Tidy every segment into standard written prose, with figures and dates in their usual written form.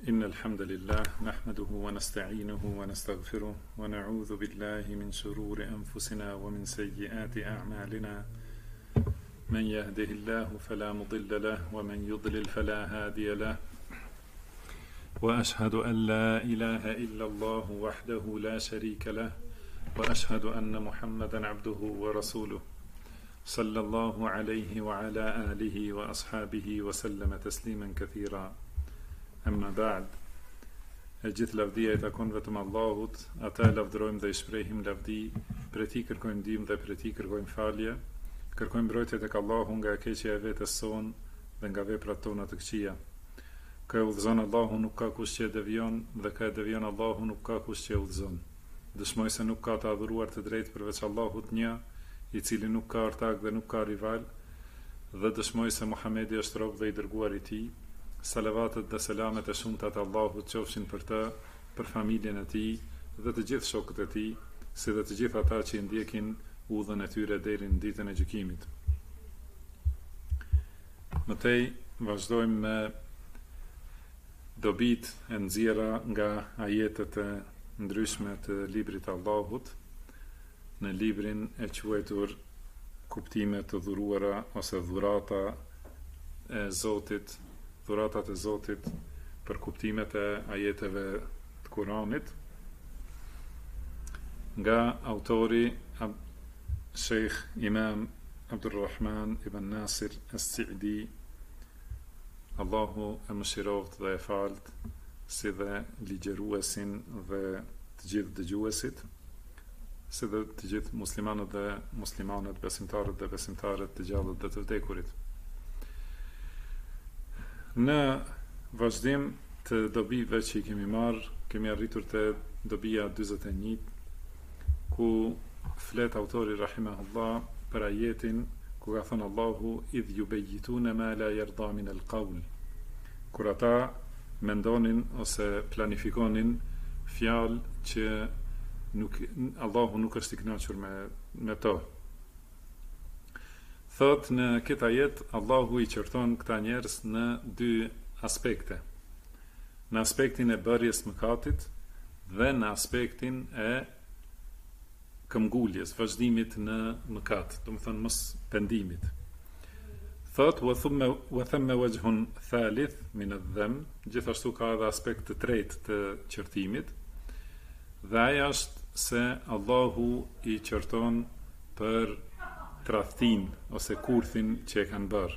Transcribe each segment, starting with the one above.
إن الحمد لله نحمده ونستعينه ونستغفره ونعوذ بالله من شرور أنفسنا ومن سيئات أعمالنا من يهده الله فلا مضل له ومن يضلل فلا هادي له وأشهد أن لا إله إلا الله وحده لا شريك له وأشهد أن محمدا عبده ورسوله صلى الله عليه وعلى آله وأصحابه وسلم تسليما كثيرا Amma ba'd, gjithë lavdia i takon vetëm Allahut, ata lavdërojmë dhe i shprehim lavdi, për ti kërkojmë ndihmë dhe për ti kërkojmë falje, kërkojmë mbrojtje tek Allahu nga keqja e vetes son dhe nga veprat tona të këqija. Ka e udhëzon Allahu nuk ka kush që e devion dhe ka e devion Allahu nuk ka kush që e udhëzon. Dëshmoj se nuk ka të adhuruar të drejtë përveç Allahut një, i cili nuk ka ortak dhe nuk ka rival, dhe dëshmoj se Muhamedi është rob dhe i dërguar i tij. Salavatet dhe selamet e shumta të Allahut qofshin për të, për familjen e tij dhe të gjithë shokët e tij, si dhe të gjithë ata që i ndjekin udhën e tyre deri në ditën e gjykimit. Mëtej vazhdojmë me dobit e nxjerra nga ajetet e ndryshme të librit të Allahut në librin e quajtur Kuptime të dhuruara ose dhuratat e Zotit për kuptimet e ajeteve të Kuranit nga autori Sheikh Imam Abdulrahman ibn Nasir as-Sa'di, Allahu e mëshiroft dhe e falt, si dhe ligjeruesin dhe të gjithë dëgjuesit, si dhe të gjithë muslimanët dhe muslimanet, besimtarët dhe besimtarët, të gjallët dhe të vdekurit. Në vazhdim të dobive që i kemi marrë, kemi arritur të dobia 41, ku flet autori rahimahullah për ajetin ku ka thënë Allahu idh yubayyituna ma la yarda min al-qawl, kur ata mendonin ose planifikonin fjalë që Allahu nuk është i kënaqur me to. Thot në këtë ajet Allahu i qorton këta njerëz në dy aspekte. Në aspektin e bërjes mëkatit dhe në aspektin e këmbguljes, vazhdimit në mëkat, do të thënë mos pendimit. Thot wa thamma wajhun thalith min adh-dhamm, gjithashtu ka edhe aspekt të tretë të qortimit. Dhe ajo është se Allahu i qorton për tradhtin ose kurthin që e kanë bërë.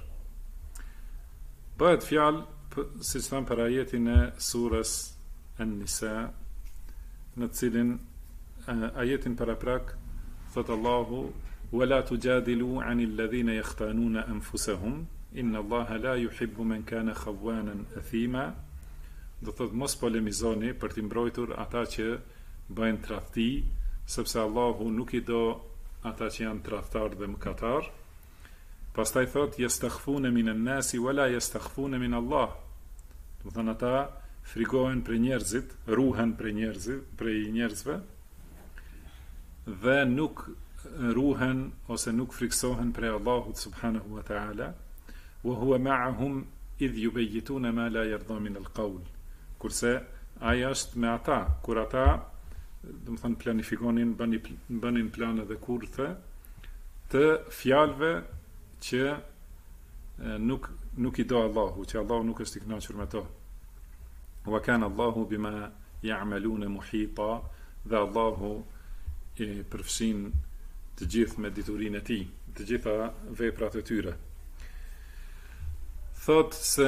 Bëhet fjalë, siç thamë, për ajetin e surës An-Nisa, në cilin ajetin paraprak thot Allahu wala tujadilu 'anil ladhina yakhtanuna anfusahum inna Allaha la yuhibbu man kana khawanan athima. Do thot mos polemizoni për t'i mbrojtur ata që bëjnë tradhti, sepse Allahu nuk i do ata që janë tradhtar dhe mëkatar. Pastaj thot yastakhfuna minan nasi wala yastakhfuna min Allah. Do thënë ata frigohen për njerëzit, ruhen për njerëzve dhe nuk ruhen ose nuk friksohen për Allahut subhanahu wa ta'ala. Wa huwa ma'ahum idh yubayyituna ma la yarda min al-qawl. Kurse ajo është me ata kur ata, do të thënë, planifikonin, bënin plane dhe kurthe të fjalëve që nuk i do Allahu, që Allahu nuk është i kënaqur me to. Wa kana Allahu bima ya'maluna muhita, dhe Allahu i përfshin të gjithë me diturinë e tij, të gjitha veprat e tyre. Thot se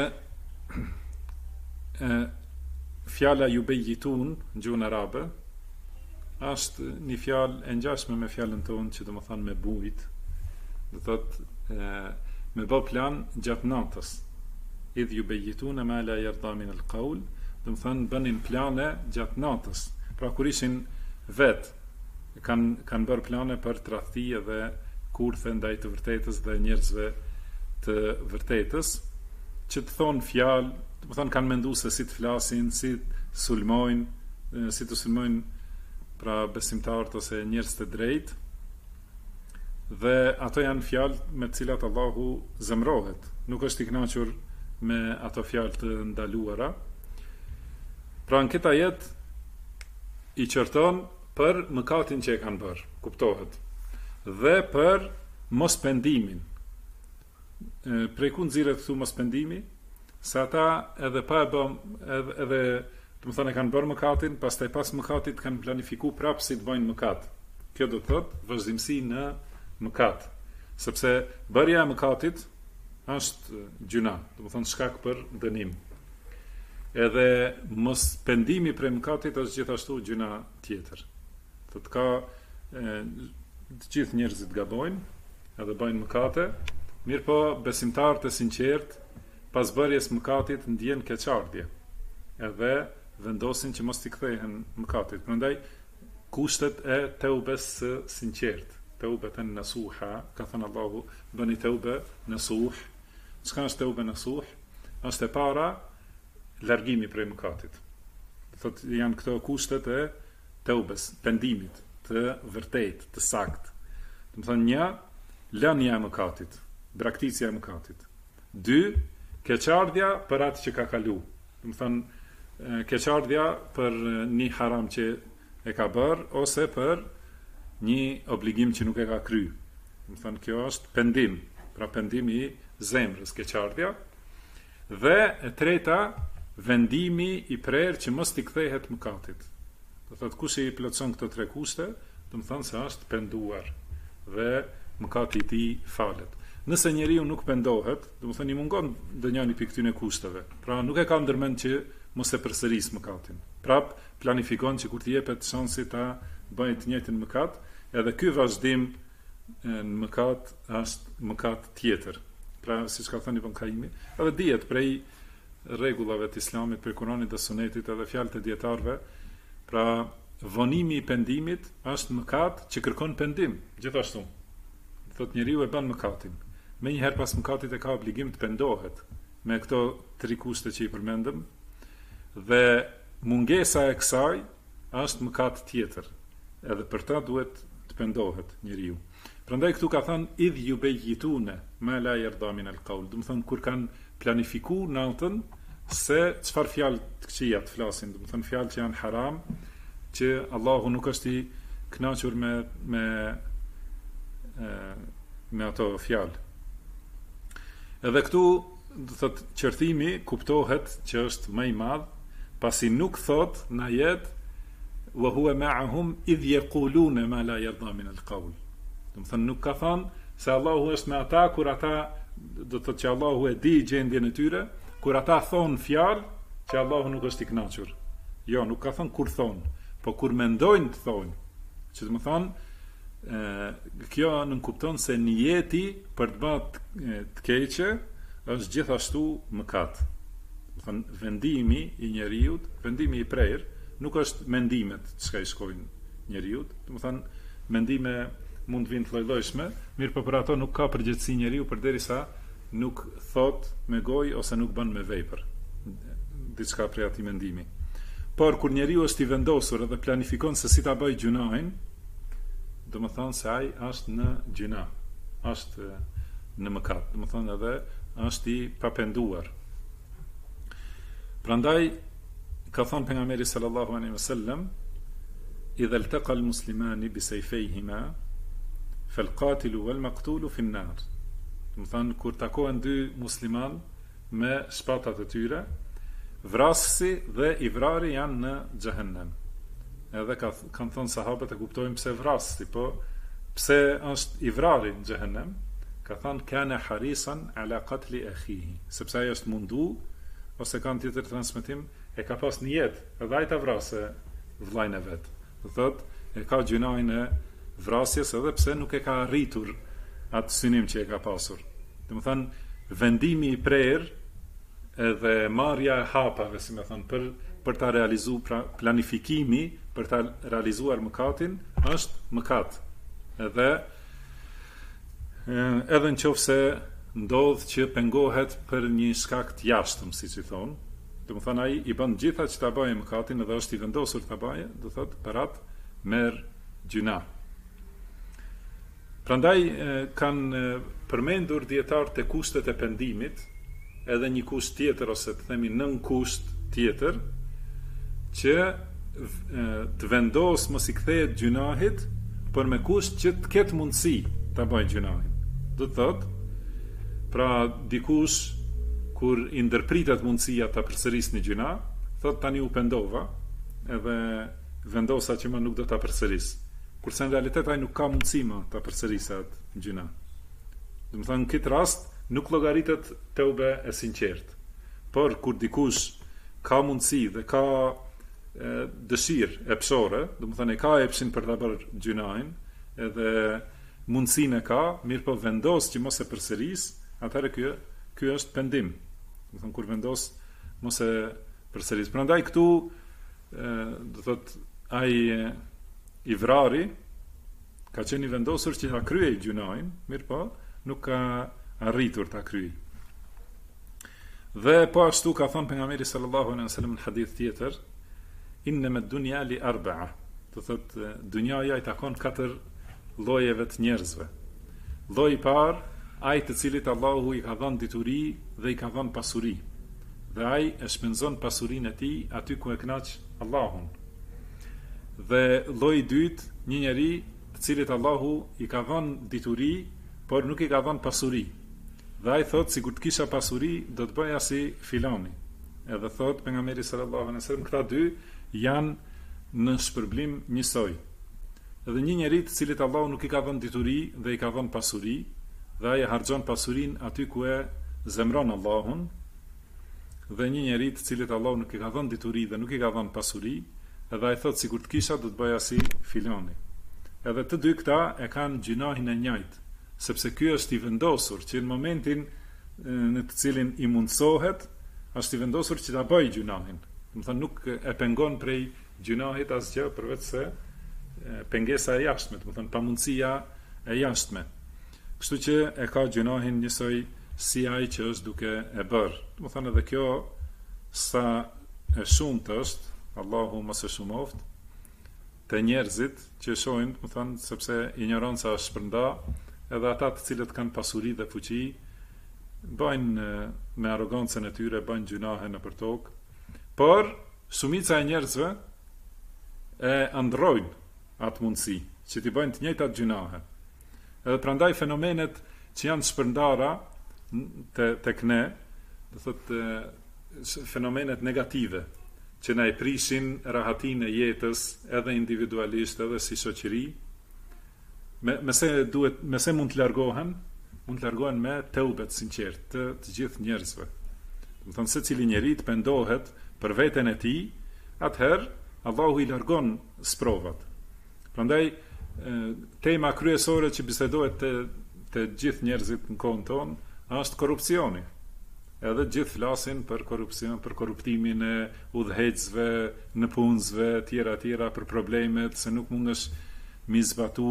fjala yubayyitun në gjuhën arabe është një fjalë e ngjashme me fjalën tonë që do të thonë me bujt, do thotë me bë plan gjatë natës. Idh yubayyituna ma la yarda min al-qawl, do të thonë bënin plane gjatë natës. Pra kur ishin vet, kanë bërë plane për tradhti dhe kurthe ndaj të vërtetës dhe njerëzve të vërtetës, që të thonë fjalë, do të thonë kanë menduar se si të flasin, si të sulmojnë pra besimtarët ose njerëz të drejtë, dhe ato janë fjalë me të cilat Allahu zemrohet, nuk është i kënaqur me ato fjalë të ndaluara. Pra në këtë ajet i qërton për mëkatin që e kanë bërë, kuptohet, dhe për mos pendimin. Prej ku nxirret këtu mos pendimi? Se ata edhe pa e bëm, edhe do të thonë e kanë bërë mëkatin, pastaj pas mëkatit kanë planifikuar prapë si të bëjnë mëkat. Kjo do të thotë vazhdimsi në mëkat, sepse bërja e mëkatit është gjuna, do të thonë shkak për dënim. Edhe mos pendimi prej mëkatit është gjithashtu gjuna tjetër. Thotë ka të gjithë njerëzit gabojnë edhe bëjnë mëkate, mirë po besimtarët e sinqertë pas bërjes mëkatit ndjen keqardhje. Edhe vendosin që mos t'i kthehen mëkatit. Prandaj kushtet e teubes së sinqertë, teubeten nasuha, ka thënë Allahu, bëni teube nasuh. Çka është teube nasuh? Është e para largimi prej mëkatit. Thotë janë këto kushtet e teubes, pendimit të vërtet, të sakt. Do të thonë një, lënia e mëkatit, braktisja e mëkatit. 2, keqardhja për atë që ka kalu. Do të thonë keqardhja për një haram që e ka bërë ose për një obligim që nuk e ka kryer. Do të thonë kjo është pendim, pra pendim i zemrës, keqardhja. Dhe e treta, vendimi i prerë që mos t'i kthehet mëkatit. Do thotë kush i plotson këto 3 kushte, do të thonë se është penduar dhe mëkati i tij falet. Nëse njeriu nuk pendohet, do të thonë i mungon ndonjëri pikë këtyre kushteve. Pra nuk e ka ndërmend që mos e përsëris mëkatin. Prap planifikon që kur t'i jepet shansi ta bëjë të njëjtin mëkat, edhe ky vazhdim në mëkat është mëkat tjetër. Pra siç ka thënë Ibn Kaimi, edhe dihet prej rregullave të Islamit, prej Kuranit dhe Sunetit edhe fjalët e dietarëve, pra vonimi i pendimit është mëkat që kërkon pendim, gjithashtu. Thotë njeriu e bën mëkatin. Me njëherë pas mëkatit e ka obligim të pendohet me këto 3 kushte që i përmendëm, dhe mungesa e kësaj është mëkat tjetër. Edhe për ta duhet të pendohet njeriu. Prandaj këtu ka thënë idh yubayituna ma la yarda min al-qawl. Do të thonë kur kanë planifikuar natën se çfarë fjalë të këqija të flasin, do të thonë fjalë që janë haram, që Allahu nuk është i kënaqur me ato fjalë. Edhe këtu do thotë qërtimi kuptohet që është më i madh, pasi nuk thot në ajet wa huwa ma'ahum idh yaquluna ma la yarda min al-qawl. Do të thonë nuk ka thënë se Allahu është me ata kur ata, do të thotë që Allahu e di gjendjen e tyre, kur ata thonë fjalë që Allahu nuk është i kënaqur. Jo, nuk ka thënë kur thonë, po kur mendojnë të thonë. Që do të thonë kjo nënkupton se niyeti për të bërë të keqe është gjithashtu mëkat. Do të thonë vendimi i njeriu, vendimi i prerë, nuk është mendimet çka i shkojnë njeriu, do të thonë mendime mund të vinë të lloj-llojshme, mirë po për ato nuk ka përgjegjësi njeriu përderisa nuk thot me gojë ose nuk bën me vepër diçka prej atij mendimi. Por kur njeriu është i vendosur edhe planifikon se si ta bëj gjunahin, do të thonë se ai është në gjuna, është në mëkat, do të thonë edhe është i papenduar. Prandaj ka thënë pejgamberi sallallahu alaihi wasallam, idha iltaqa al-muslimani bi sayfayhima fal-qatilu wal-maqtulu fi an-nar. Do të thonë kur takohen 2 musliman me shpatat e tyre, vrasësi dhe i vrari janë në xhehenem. Edhe kanë thënë sahabët e kuptojnë pse vrasësi, po pse është i vrari në xhehenem? Ka thënë kana harisan ala qatli akhihi, sepse ai është mundu, ose kanë tjetër transmetim, e ka pas një jetë, edhe ai ta vrasë vllajën e vet. Do thotë e ka gjunajin e vrasjes edhe pse nuk e ka arritur atë synim që e ka pasur. Do të thonë vendimi i prerë edhe marrja e hapave, si më thënë, për ta realizuar, pra planifikimi për ta realizuar mëkatin është mëkat. Edhe në qoftë se ndodh që pengohet për një shkak të jashtëm, siç i thonë, do të thonë ai i bën gjitha që ta bëjë mëkatin edhe është i vendosur ta bëjë, do thotë për atë merr gjuna. Prandaj kanë përmendur dietarët te kushtet e pendimit, edhe një kusht tjetër ose të themi nën kusht tjetër, që të vendos mos i kthehet gjunahit, por me kusht që të ketë mundësi ta bëjë gjunahin. Do të thotë, pra dikush kur i ndërpritet mundësia ta përsërisë një gjuna, thotë tani u pendova, edhe vendosa që më nuk do ta përsëris. Kurse në realitet ai nuk ka mundësi më ta përsërisë atë gjuna. Do të thonë në këtë rast nuk llogaritet teube e sinqert. Por kur dikush ka mundësi dhe ka dëshirë epshore, do të thonë e ka epshin për ta bërë gjunahin, edhe mundësinë e ka, mirë po vendos që mos e përsëris, atëherë ky është pendim. Do të thonë kur vendos mos e përsëris. Prandaj këtu do thotë ai i vrari ka qenë i vendosur që ta kryej gjunahin, mirë po nuk ka arritur ta kryej. Dhe po ashtu ka thënë pejgamberi sallallahu alaihi wasallam në hadith tjetër, inna ad-dunya li arba'a. Do thotë dunjaja i takon 4 llojeve të njerëzve. Lloji i parë, ai të cilit Allahu i ka dhënë dituri dhe i ka dhënë pasuri. Dhe ai e shpenzon pasurinë e tij aty ku e kënaq Allahun. Dhe lloji i dytë, një njeri të cilit Allahu i ka dhënë dituri, por nuk i ka dhënë pasuri. Dhe ai thotë sikur të kisha pasuri, do të bëja si filani. Edhe thotë pejgamberi sallallahu alaihi wasallam, këta dy janë në shpërblim njësoj. Edhe një njeri të cilit Allahu nuk i ka dhënë dituri dhe i ka dhënë pasuri, dhe ai e harxhon pasurinë aty ku e zemron Allahun, dhe një njeri të cilit Allahu nuk i ka dhënë dituri dhe nuk i ka dhënë pasuri, edhe ai thotë sikur të kisha do të bëja si filani. Edhe të dy këta e kanë gjunahin e njëjtë, sepse ky është i vendosur që në momentin në të cilin i mundsohet, është i vendosur që ta bëjë gjunahin. Do të thonë nuk e pengon prej gjunahit asgjë përveç se pengesa e jashtme, do të thonë pamundësia e jashtme. Kështu që e ka gjunahin njësoj si ai që është duke e bërë. Do të thonë edhe kjo sa e shumtë është, Allahu mos e shumoft, të njerëzit që shohin, do të thonë sepse ignoranca është shpërnda, edhe ata të cilët kanë pasuri dhe fuqi bëjnë me arrogancën e tyre, bëjnë gjunahe në për tokë, por shumica e njerëzve e ndrojnë atë mundësi që t'i bëjnë të njëjtat gjunahe. Edhe prandaj fenomenet që janë shpërndara tek ne, do thotë fenomenet negative që na e prishin rahatinë e jetës, edhe individualisht edhe si shoqëri, mëse mund të largohen, mund të largohen me teubet sinqert të gjithë njerëzve. Do të thonë secili njeri të pendohet për veten e tij, atëherë Allahu i largon sprovat. Prandaj tema kryesore që bisedohet te gjithë njerëzit në kohën tonë është korrupsioni. Edhe gjithë flasin për korrupsion, për korruptimin e udhëheqësve, në punësve, tjera për problemet, se nuk mundesh mi zbatu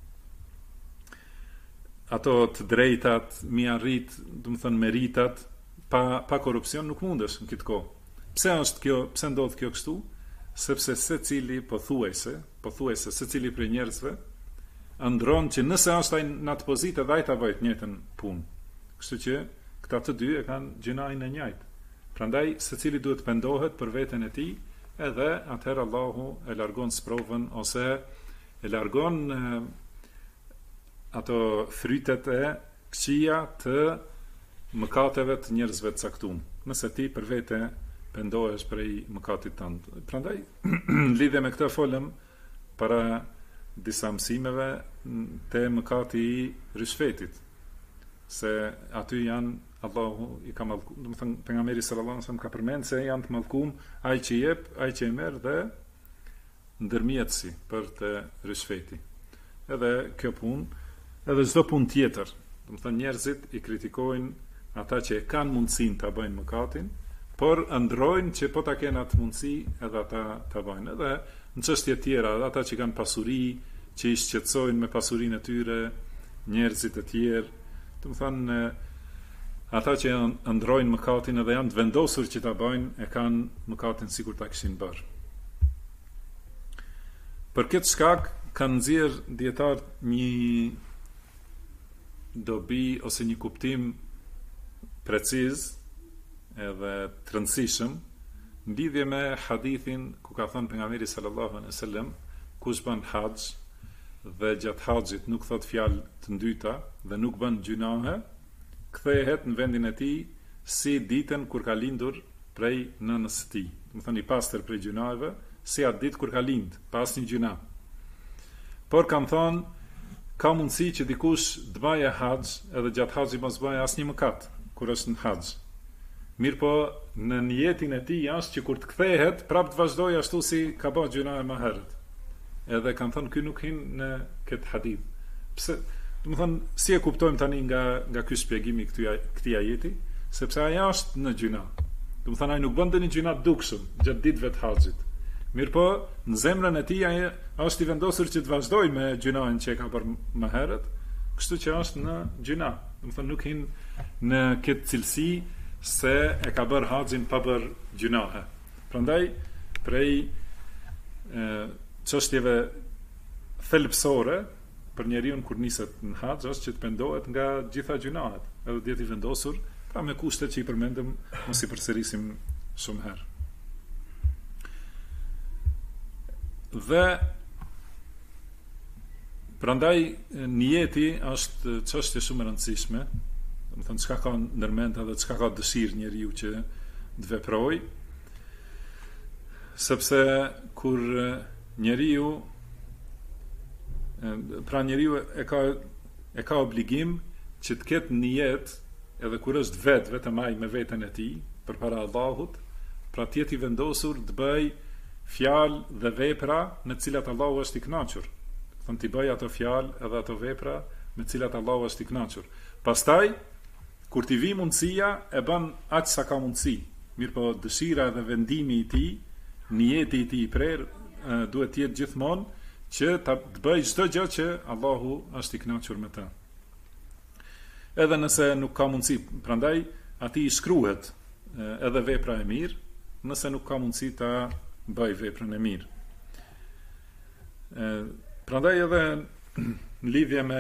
ato të drejtat, mi arrit, do të thënë meritat, pa korrupsion nuk mundesh në këtë kohë. Pse ndodh kjo kështu? Sepse secili pothuajse secili prej njerëzve ndron që nëse është ai në atë pozitë edhe ai ta bëjë të njëjtën punë. Kështu që këta të dy e kanë gjunahin e njëjtë. Prandaj secili duhet të pendohet për veten e tij, edhe atëherë Allahu e largon sprovën ose e largon ato frytet e këqija të mëkateve të njerëzve të caktuar. Nëse ti për vete pendohesh prej mëkatit tënd. Prandaj lidhe me këtë folëm para disa mësimeve te mëkati i rishfetit, se aty janë Allahu i ka mallkuar, do të thënë pejgamberi sallallahu alajhi wasallam ka përmend se janë të mallkuar ai që jep, ai që e merr dhe ndërmjetësi për të rishfeti. Edhe kjo punë, edhe çdo punë tjetër, do të thënë njerëzit i kritikojnë ata që e kanë mundësinë ta bëjnë mëkatin, por ndrojnë që po ta kenë atë mundësi edhe ata ta bëjnë. Edhe në çështje tjera, ata që kanë pasuri, që i shqetësojnë me pasurinë e tyre, njerëzit e tjerë, do të thënë ata që ndrojnë mëkatin edhe janë të vendosur që ta bëjnë, e kanë mëkatin sikur ta kishin bërë. Për këtë shkak kanë nxjerrë dietarët një dobi ose një kuptim preciz edhe të rëndësishëm Në lidhje me hadithin ku ka thënë pejgamberi sallallahu alaihi wasallam, kush bën haxh dhe gjatë haxhit nuk thot fjalë të ndyta dhe nuk bën gjunahe, kthehet në vendin e tij si ditën kur ka lindur prej nënës së tij. Do të thënë i pastër prej gjunave, si atë ditë kur ka lind, pa asnjë gjuna. Por kanë thënë ka mundësi që dikush të bëjë haxh edhe gjatë haxhit mos bëjë asnjë mëkat kur është në haxh. Mirë po, në niyetin e tij është që kur të kthehet, prapë të vazhdojë ashtu si ka bërë gjuna më herët. Edhe kanë thënë ky nuk hin në këtë hadith. Pse? Do të thënë si e kuptojmë tani nga ky shpjegim i këtij ajeti, sepse ai është në gjuna. Do të thënë ai nuk bën ndonjë gjuna dukshëm gjatë ditëve të haxhit. Mirë po, në zemrën e tij ai është i vendosur që të vazhdojë me gjunën që e ka bërë më herët, kështu që është në gjuna. Do të thënë nuk hin në këtë cilësi se e ka bërë haxhin pa bërë gjunahe. Prandaj prej çështjeve thelbësore për njeriu kur niset në haxh është që të pendohet nga gjitha gjunahet, edhe të jetë i vendosur, pra me kushtet që i përmendëm, mos i përsërisim shumë herë. Dhe prandaj niyeti është çështje shumë e rëndësishme, do të thënë çka ka ndërmend edhe çka ka dëshirë njeriu që të veprojë, sepse kur njeriu e ka obligim që të ketë niyet edhe kur është vetëm ai me veten e tij përpara Allahut, pra të jetë i vendosur të bëj fjalë dhe vepra me të cilat Allahu është i kënaqur. Thënë ti bëj ato fjalë edhe ato vepra me të cilat Allahu është i kënaqur. Pastaj kur t'i vi mundësia e bën aq sa ka mundësi. Mirëpo dëshira dhe vendimi i tij, niyeti i tij i prerë duhet të jetë gjithmonë që të bëj çdo gjë që Allahu është i kënaqur me të. Edhe nëse nuk ka mundësi, prandaj atij i shkruhet edhe vepra e mirë, nëse nuk ka mundësi ta bëj veprën e mirë. Prandaj edhe në lidhje me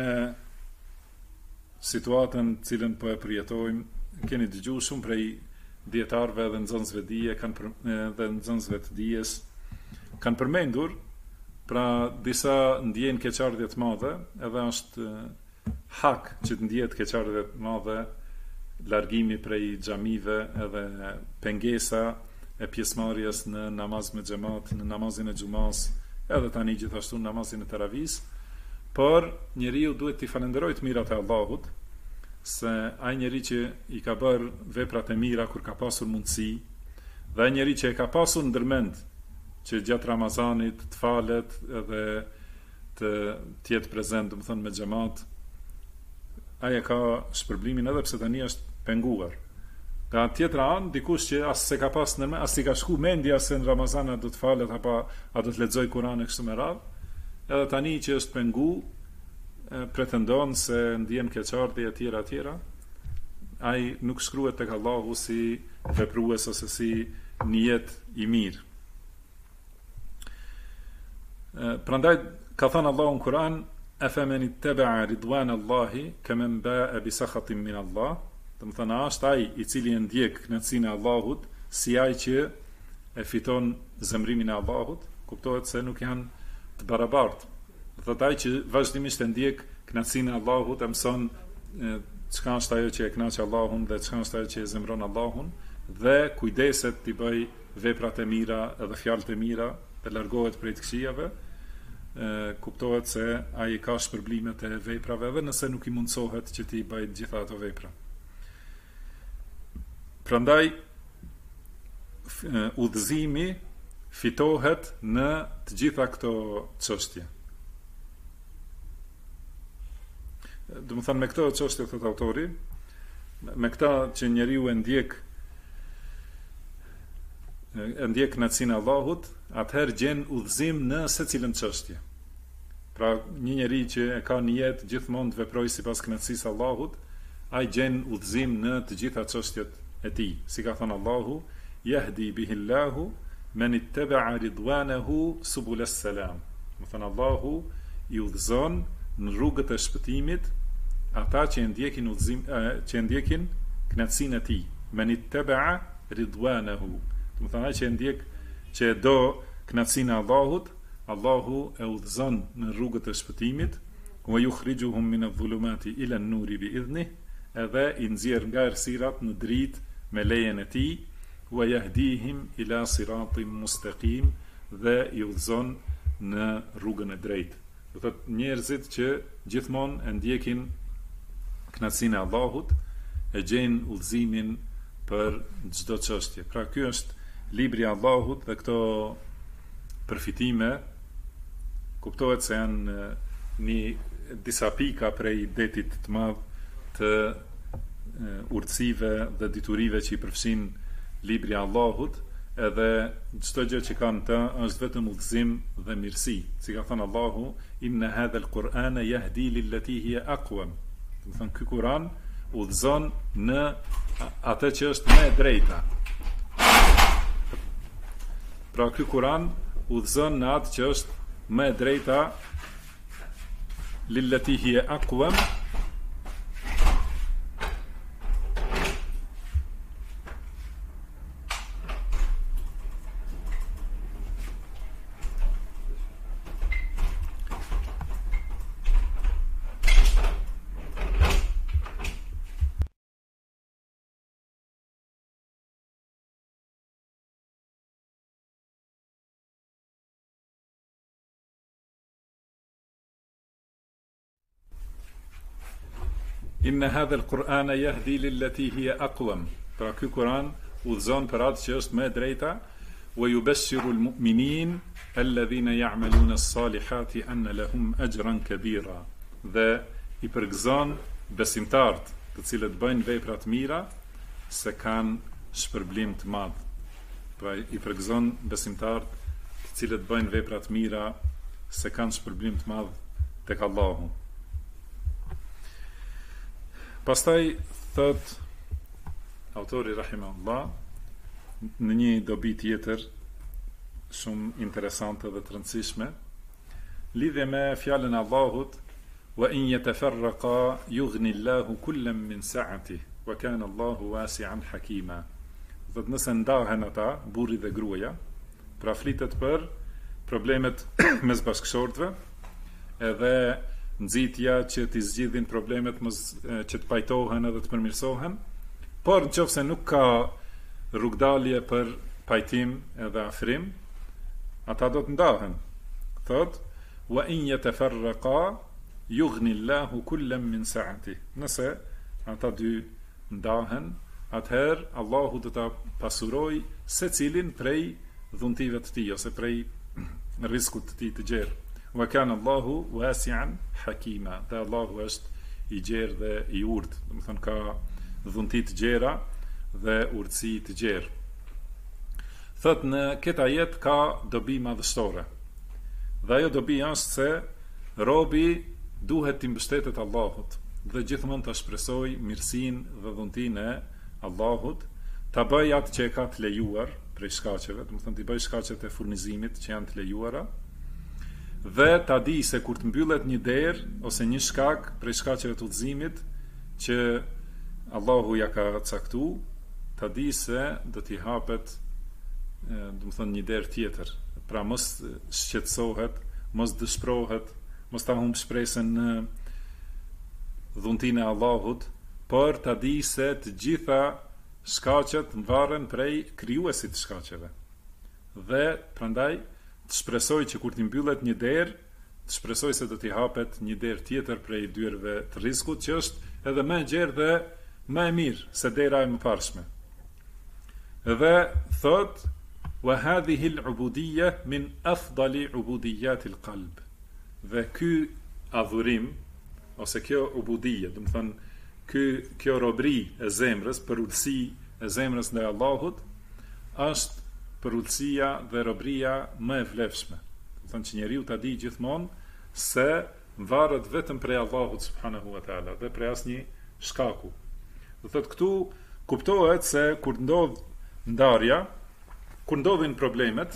situatën cilën po e përjetojmë, keni dëgjuar shumë prej dietarëve dhe nxënësve dije dhe nxënësve të dijes kanë përmendur pra disa ndjejnë keqardhje të mëdha, edhe është hak që të ndihet keqardhje të mëdha, largimi prej xhamive edhe pengesa e pjesëmarrjes në namaz me xhamat, në namazin e xumas, edhe tani gjithashtu në namazin e teravis, por njeriu duhet t'i falenderojë të mirat e Allahut, se ai njeri që i ka bërë veprat e mira kur ka pasur mundësi, dhe ai njeri që e ka pasur ndërmend që gjatë Ramazanit të falet edhe të jetë prezent, do të thonë me xhamat, ai e ka shpërblimin edhe pse tani është penguar. Nga tjetër anë, dikush që as se ka pas ndërmend, as i ka shku mendja se në Ramazan do të falet apo a do të lexoj Kur'an e kështu me radhë, edhe tani që është pengu, pretendon se ndjen keqardhje e tjera, ai nuk shkruhet tek Allahu si veprues ose si niyet i mirë. Prandaj ka thënë Allahu në Kur'an, afaman ittaba'a ridwan Allahi kaman ba'a bi sakhatin min Allah. Do të thënë është ai i cili e ndjek kënaqësinë e Allahut, si ai që e fiton zemrimin e Allahut, kuptohet se nuk janë të barabartë. Do thotë ai që vazhdimisht e ndjek kënaqësinë e Allahut, e mëson çka është ajo që e kënaq Allahun dhe çka është ajo që e zemron Allahun, dhe kujdeset t'i bëj veprat e mira edhe fjalët e mira, të largohet prej të këqijave, kuptohet se ai ka shpërblimet e veprave edhe nëse nuk i mundsohet që t'i bëjë gjitha ato vepra. Prandaj udhëzimi fitohet në të gjitha këto çështje. Do të thënë me këto çështje thot autori, me këta që njeriu e ndjek kënaqësinë e Allahut, atëherë gjen udhëzim në secilën çështje. Pra një njeri që e ka niyet gjithmonë të veprojë sipas kënaqësisë së Allahut, ai gjen udhëzim në të gjitha çështjet e tij. Si ka thënë Allahu, yahdi bihillahu man ittaba'a ridwanahu subul as-salam. Do thënë Allahu i udhëzon në rrugët e shpëtimit ata që ndjekin udhëzim, që ndjekin kënaqësinë e tij. Man ittaba'a ridwanahu. Do të thonë ai që e ndjek, që e do kënaqësinë e Allahut, Allahu e udhëzon në rrugët e shpëtimit, wa yukhrijuhum min adh-dhulumati ila an-nuri bi idhnih, edhe i nxjerr nga errësirat në dritë me lejen e tij, wa yahdihim ila siratin mustaqim, dhe i udhëzon në rrugën e drejtë. Do thotë njerëzit që gjithmonë e ndjekin kënaqësinë e Allahut, e gjejnë udhëzimin për çdo çështje. Pra ky është libri i Allahut dhe këto përfitime kuptohet se janë disa pika prej detit të madh të urtësive dhe diturive që i përfshin libri i Allahut, edhe çdo gjë që kanë të është vetëm udhëzim dhe mirësi. Si ka thënë Allahu, inna hadha al-Qur'ana yahdi lillati hiya aqwam. Do të thonë ky Kur'an udhëzon në atë që është më e drejta. Pra ky Kur'an udhëzon në atë që është më e drejta, lillati hiya aqwam. Inna hadha al-Qur'ana yahdi lillati hiya aqwam. Pra ky Kur'an udhëzon për atë që është më e drejta, wa yubashshiru al-mu'minin alladhina ya'maluna as-salihati anna lahum ajran kabira. Dhe i përgëzon besimtarët, të cilët bëjnë vepra të mira, se kanë shpërblim të madh. Pra i përgëzon besimtarët, të cilët bëjnë vepra të mira, se kanë shpërblim të madh tek Allahu. Pastaj thot autori rahimahullah në një dobi tjetër shumë interesante dhe të rëndësishme, lidhje me fjalën e Allahut, wa in yatafarraqa yughni Allahu kullam min sa'atihi wa kana Allahu wasi'an hakima. Do të nëse ndahen ata, burri dhe gruaja, pra flitet për problemet mes bashkëshortëve, edhe nxitja që t'i zgjidhin problemet që të pajtohen edhe të përmirësohen, por nëse nuk ka rrugdalje për pajtim edhe afrim, ata do të ndahen. Thot, wa in yatafarraqa yughni Allahu kullam min sa'atihi. Nëse ata dy ndahen, atëherë Allahu do ta pasuroj secilin prej dhuntive të tij ose prej rrezikut të tij të gjerë. Wa kana Allahu wasi'an hakima. Dhe Allahu është i gjerë dhe i urtë. Do të thonë ka dhunti të gjera dhe urtësi të gjerë. Thot në këtë ajet ka dobi madhështore. Dhe ajo dobi është se robi duhet të mbështetet Allahut dhe gjithmonë të shpresoj mirësinë dhe dhuntinë e Allahut, ta bëj atë që e ka të lejuar prej shkaqeve, do të thonë të bëj shkaqet e furnizimit që janë të lejuara, dhe ta di se kur të mbyllet një derë ose një shkak prej shkaqeve të udhëzimit që Allahu ja ka caktuar, ta di se do t'i hapet, do të thonë një derë tjetër. Pra mos shqetësohet, mos dëshpërohet, mos ta humb shpresën në dhuntinë e Allahut, por ta di se të gjitha shkaqet mbaren prej krijuesit të shkaqeve. Dhe prandaj të shpresoj që kur t'i mbyllet një derë, të shpresoj se do t'i hapet një derë tjetër prej dyerve të rrezikut, që është edhe më e gjerë dhe më e mirë se dera e mëparshme. Dhe thot, wa hadhihi al-ubudiyya min afdali ubudiyati al-qalb. Dhe ky adhurim ose kjo ubudiyya, do të thonë kjo robëri e zemrës, përulësi e zemrës ndaj Allahut, është përulësia dhe robëria më e vlefshme. Do të thonë që njeriu ta di gjithmonë se varet vetëm prej Allahut subhanahu wa taala dhe prej asnjë shkaku. Do thotë këtu kuptohet se kur ndodh ndarja, kur ndodhin problemet,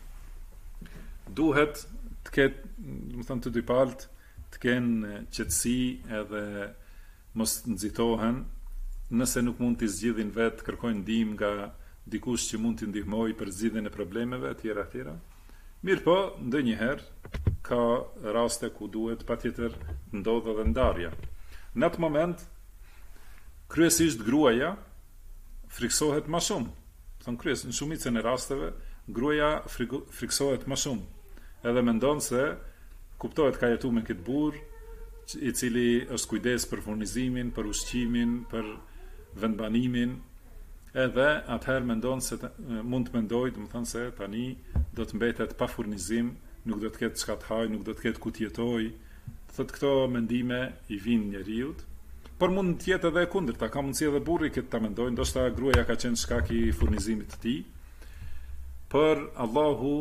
duhet të ketë, do të thonë të dy palët, të kenë qetësi edhe mos nxitohen, nëse nuk mund t'i zgjidhin vetë, kërkojnë ndihmë nga dikush që mund t'i ndihmoj për zgjidhjen e problemeve etj. Mirë po, ndonjëherë ka raste ku duhet patjetër ndodh edhe ndarja. Në atë moment kryesisht gruaja friksohet më shumë. Thon kryes në shumicën e rasteve gruaja friksohet më shumë. Edhe mendon se kuptohet ka jetu me këtë burr i cili është kujdes për furnizimin, për ushqimin, për vendbanimin, edhe atëherë mendon se mund të mendoj, domethënë se tani do të mbetet pa furnizim, nuk do të ketë çka të haj, nuk do të ketë ku të jetoj. Thotë këto mendime i vinë njeriu, por mund të jetë edhe e kundërta, ka mundësi edhe burri këtë ta mendojë, ndoshta gruaja ka qenë shkak i furnizimit të tij. Por Allahu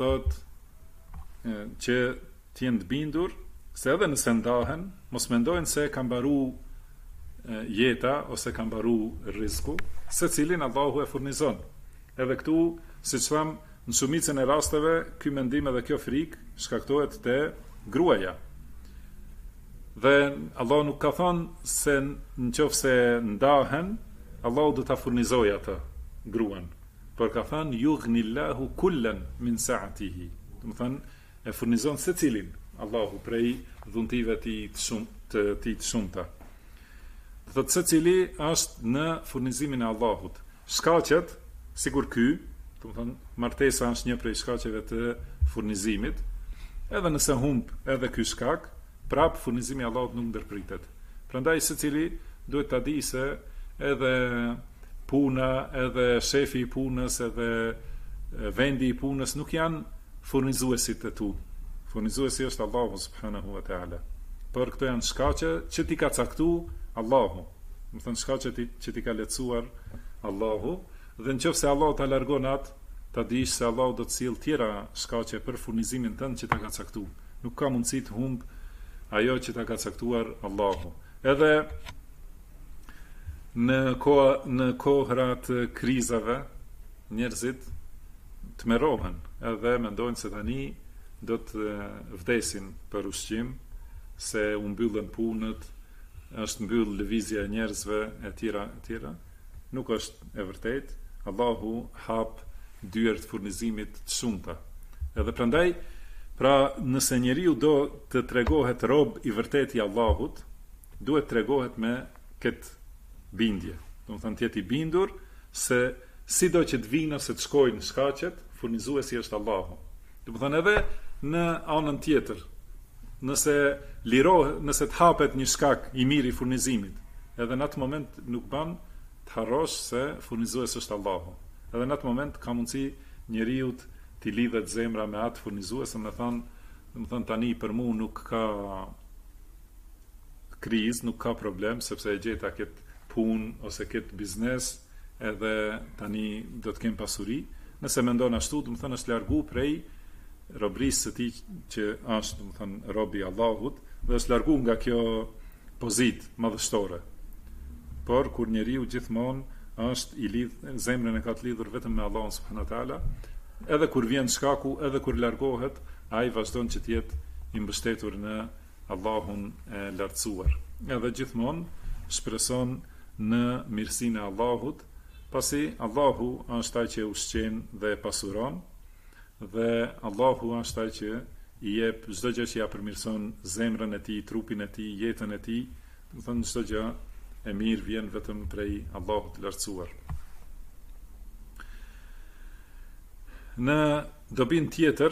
thotë që të jenë të bindur se edhe nëse ndahen, mos mendojnë se ka mbaru jeta ose ka mbaru rreziku, secilin Allahu e furnizon. Edhe këtu, siç tham, në shumicën e rasteve ky mendim edhe kjo frikë shkaktohet te gruaja. Dhe Allahu nuk ka thënë se nëse ndahen, Allahu do ta furnizojë atë gruan, por ka thënë yughnillahu kullan min sa'atihi. Do të thënë e furnizon secilin Allahu prej dhuntive të shumta. Thotë secili është në furnizimin e Allahut. Shkaqet, sigur ky, do të thënë martesa është një prej shkaqeve të furnizimit, edhe nëse humb edhe ky shkak, prap furnizimi i Allahut nuk ndërpritet. Prandaj secili duhet ta di se edhe puna, edhe shefi i punës, edhe vendi i punës nuk janë furnizuesit e tu. Furnizuesi është Allahu subhanahu wa taala. Por këto janë shkaqe që ti ka caktuar Allahu. Do të thënë shkaqe që ti ka lehtësuar Allahu, dhe nëse Allahu ta largon atë, ta dish se Allahu do të sjellë tjera shkaqe për furnizimin tënd që ta ka caktuar. Nuk ka mundësi të humb ajo që ta ka caktuar Allahu. Edhe në kohra të krizave, njerëzit tmerrohen, edhe mendojnë se tani do të vdesin për ushqim, se u mbyllën punët, është mbyll lëvizja e njerëzve etj. Nuk është e vërtetë. Allahu hap dyert furnizimit të shumta. Edhe prandaj, nëse njeriu do të tregohet rob i vërtet i Allahut, duhet tregohet me këtë bindje. Do të thënë të jetë i bindur se sido që të vinë ose të shkojnë shkaqet, furnizuesi është Allahu. Do të thënë edhe në anën tjetër, nëse të hapet një shkak i mirë i furnizimit, edhe në atë moment nuk ban të harrosh se furnizues është Allahu. Edhe në atë moment ka mundësi njeriu të lidhet zemra me atë furnizues, më thënë tani për mua nuk ka krizë, nuk ka problem, sepse e gjeta këtë punë ose këtë biznes, edhe tani do të kem pasuri. Nëse mendon ashtu, do të thënë është largu prej robrisë së tij që është, do të thënë, robi i Allahut, dhe është largu nga kjo pozitë madhështore. Por kur njeriu gjithmonë është i lidhur, zemrën e ka të lidhur vetëm me Allahun subhanahu wa taala, edhe kur vjen shkaku, edhe kur largohet, ai vazhdon që të jetë i mbështetur në Allahun e lartësuar. Edhe gjithmonë shpreson në mirësinë e Allahut, pasi Allahu është ai që ushqen dhe pasuron, dhe Allahu është ai që i jep çdo gjë që ja përmirëson zemrën e tij, trupin e tij, jetën e tij. Do të thënë çdo gjë e mirë vjen vetëm prej Allahut të lartësuar. Në dobin tjetër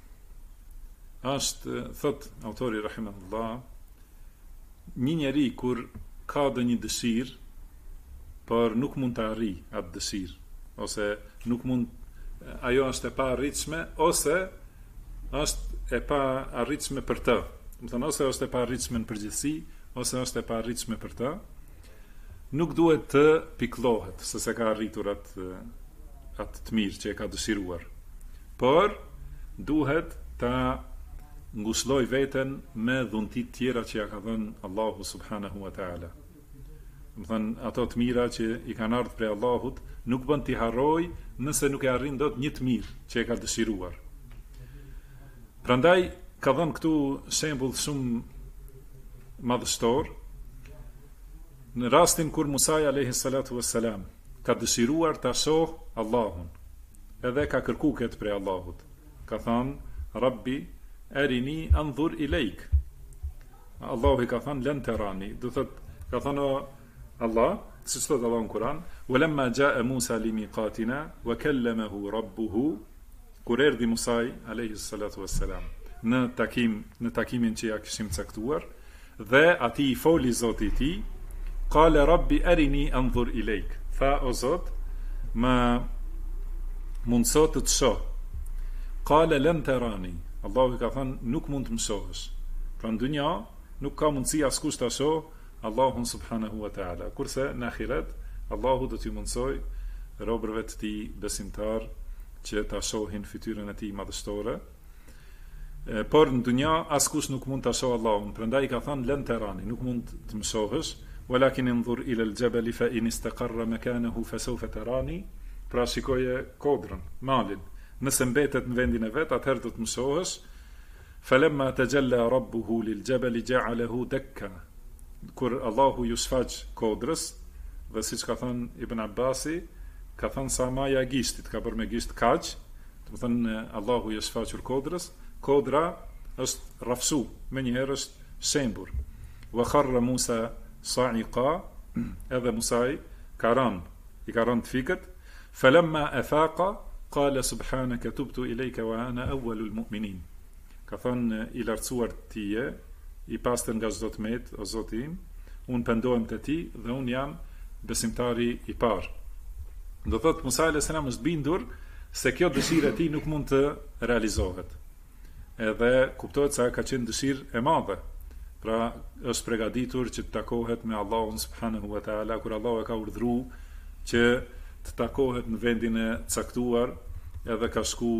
është, thot autori rahimahullah, një njeri kur ka ndonjë dëshirë, por nuk mund të arrijë atë dëshirë, ose nuk mund, ajo është e pa arritshme, ose është e pa arritshme për të. Do të thënë, ose është e pa arritshme në përgjithësi, ose është e pa arritshme për të. Nuk duhet të pikëllohet se se ka arritur atë të mirë që e ka dëshiruar. Por duhet ta ngushëlloj veten me dhuntit tjera që ja ka dhënë Allahu subhanahu wa taala. Do të thënë, ato të mira që i kanë ardhur prej Allahut, nuk bën t'i harroj nëse nuk e arrin dot një të mirë që e ka dëshiruar. Prandaj ka dhënë këtu shembull shumë madhështor, në rastin kur Musa alayhi salatu wassalam ka dëshiruar ta shoh Allahun. Edhe ka kërku këtë prej Allahut. Ka thënë, Rabbi, erini anzur ilejk. Allahu i ka thënë, lën terani. Do thot, ka thënë Allah, siç thot Allah në Kur'an, walamma jaa Musa limiqatina wa kallamahu rabbuhu, kur erdhi Musa alayhi salatu wassalam në takimin që ja kishim caktuar, dhe ati i foli Zoti i tij, qala rabbi arini anzur ilejk. Tha, o Zot, më mundso të të shoh. Qala lan tarani. Allahu ka thënë, nuk mund të më shohësh. Pra në dunja nuk ka mundësi askush ta shoh Allahun subhanahu wa ta'ala. Kurse në ahiret, Allahu do t'ju mundsoj robërve të tij besimtar që ta shohin fytyrën e tij madhështore. Por në dunja askush nuk mund ta shoh Allahun. Prandaj ka thënë lan tarani, nuk mund të më shohësh, walakin inzur ila al-jabal fa in istaqarra makanahu fa sawfa tarani. Pra shikoje kodrën, malin. Nëse mbetet në vendin e vet, atëherë do të më shohësh. Falamma tajalla rabbuhu lil-jabal ja'alahu dakka. Kur Allahu ju shfaq kodrës, dhe siç ka thënë Ibn Abbasi, ka thënë sa maja e gishtit, ka bërë me gisht kaq, do të thënë Allahu ju shfaqur kodrës, kodra është rrafsu, menjëherë është shembur. Wa kharra Musa sa'iqa, edhe Musa i ka rënë të fikët. Falamma afaqa qala subhanaka tubtu ilayka wa ana awwalul mu'minin. Ka thënë i lartësuar tije, i pastër nga çdo tmet, o Zoti im, unë pendohem te ti dhe unë jam besimtari i parë. Do thot Musa alayhis salam është bindur se kjo dëshirë e tij nuk mund të realizohet. Edhe kuptohet se ka qenë dëshirë e madhe. Pra është përgatitur që të takohet me Allahun subhanahu wa taala, kur Allahu e ka urdhëruar që të takohet në vendin e caktuar, edhe ka shku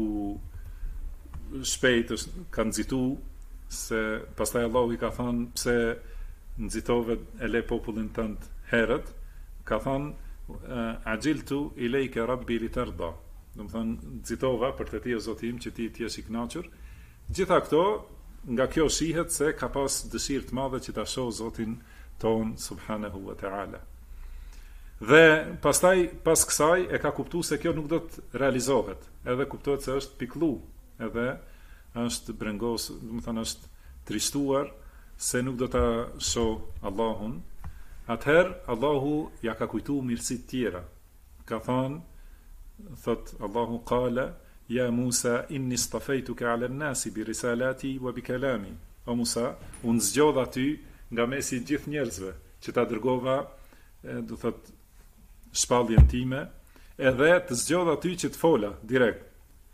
shpejt, ka nxitu, se pastaj Allahu i ka thënë pse nxitove e le popullin tënd herët, ka thënë ajiltu ilejke rabbi litarda. Do të thënë nxitova për të ti o Zoti im që ti të jesh i kënaqur. Gjitha këto, nga kjo shihet se ka pas dëshirë të madhe që ta shoh Zotin ton subhanahu wa taala. Dhe pastaj pas kësaj e ka kuptuar se kjo nuk do të realizohet. Edhe kuptohet se është pikëllu, edhe është brengos, do të thënë është tristuar se nuk do ta shoh Allahun. Atëherë Allahu ja ka kujtuar mirësitë tjera. Ka thënë, thot Allahu qala ya Musa inni istafaytuka 'ala an-nasi bi risalati wa bi kalami. O Musa, unë zgjodh aty nga mesi i gjithë njerëzve që ta dërgova, do thot shpalljen time, edhe të zgjodh aty që të fola direkt.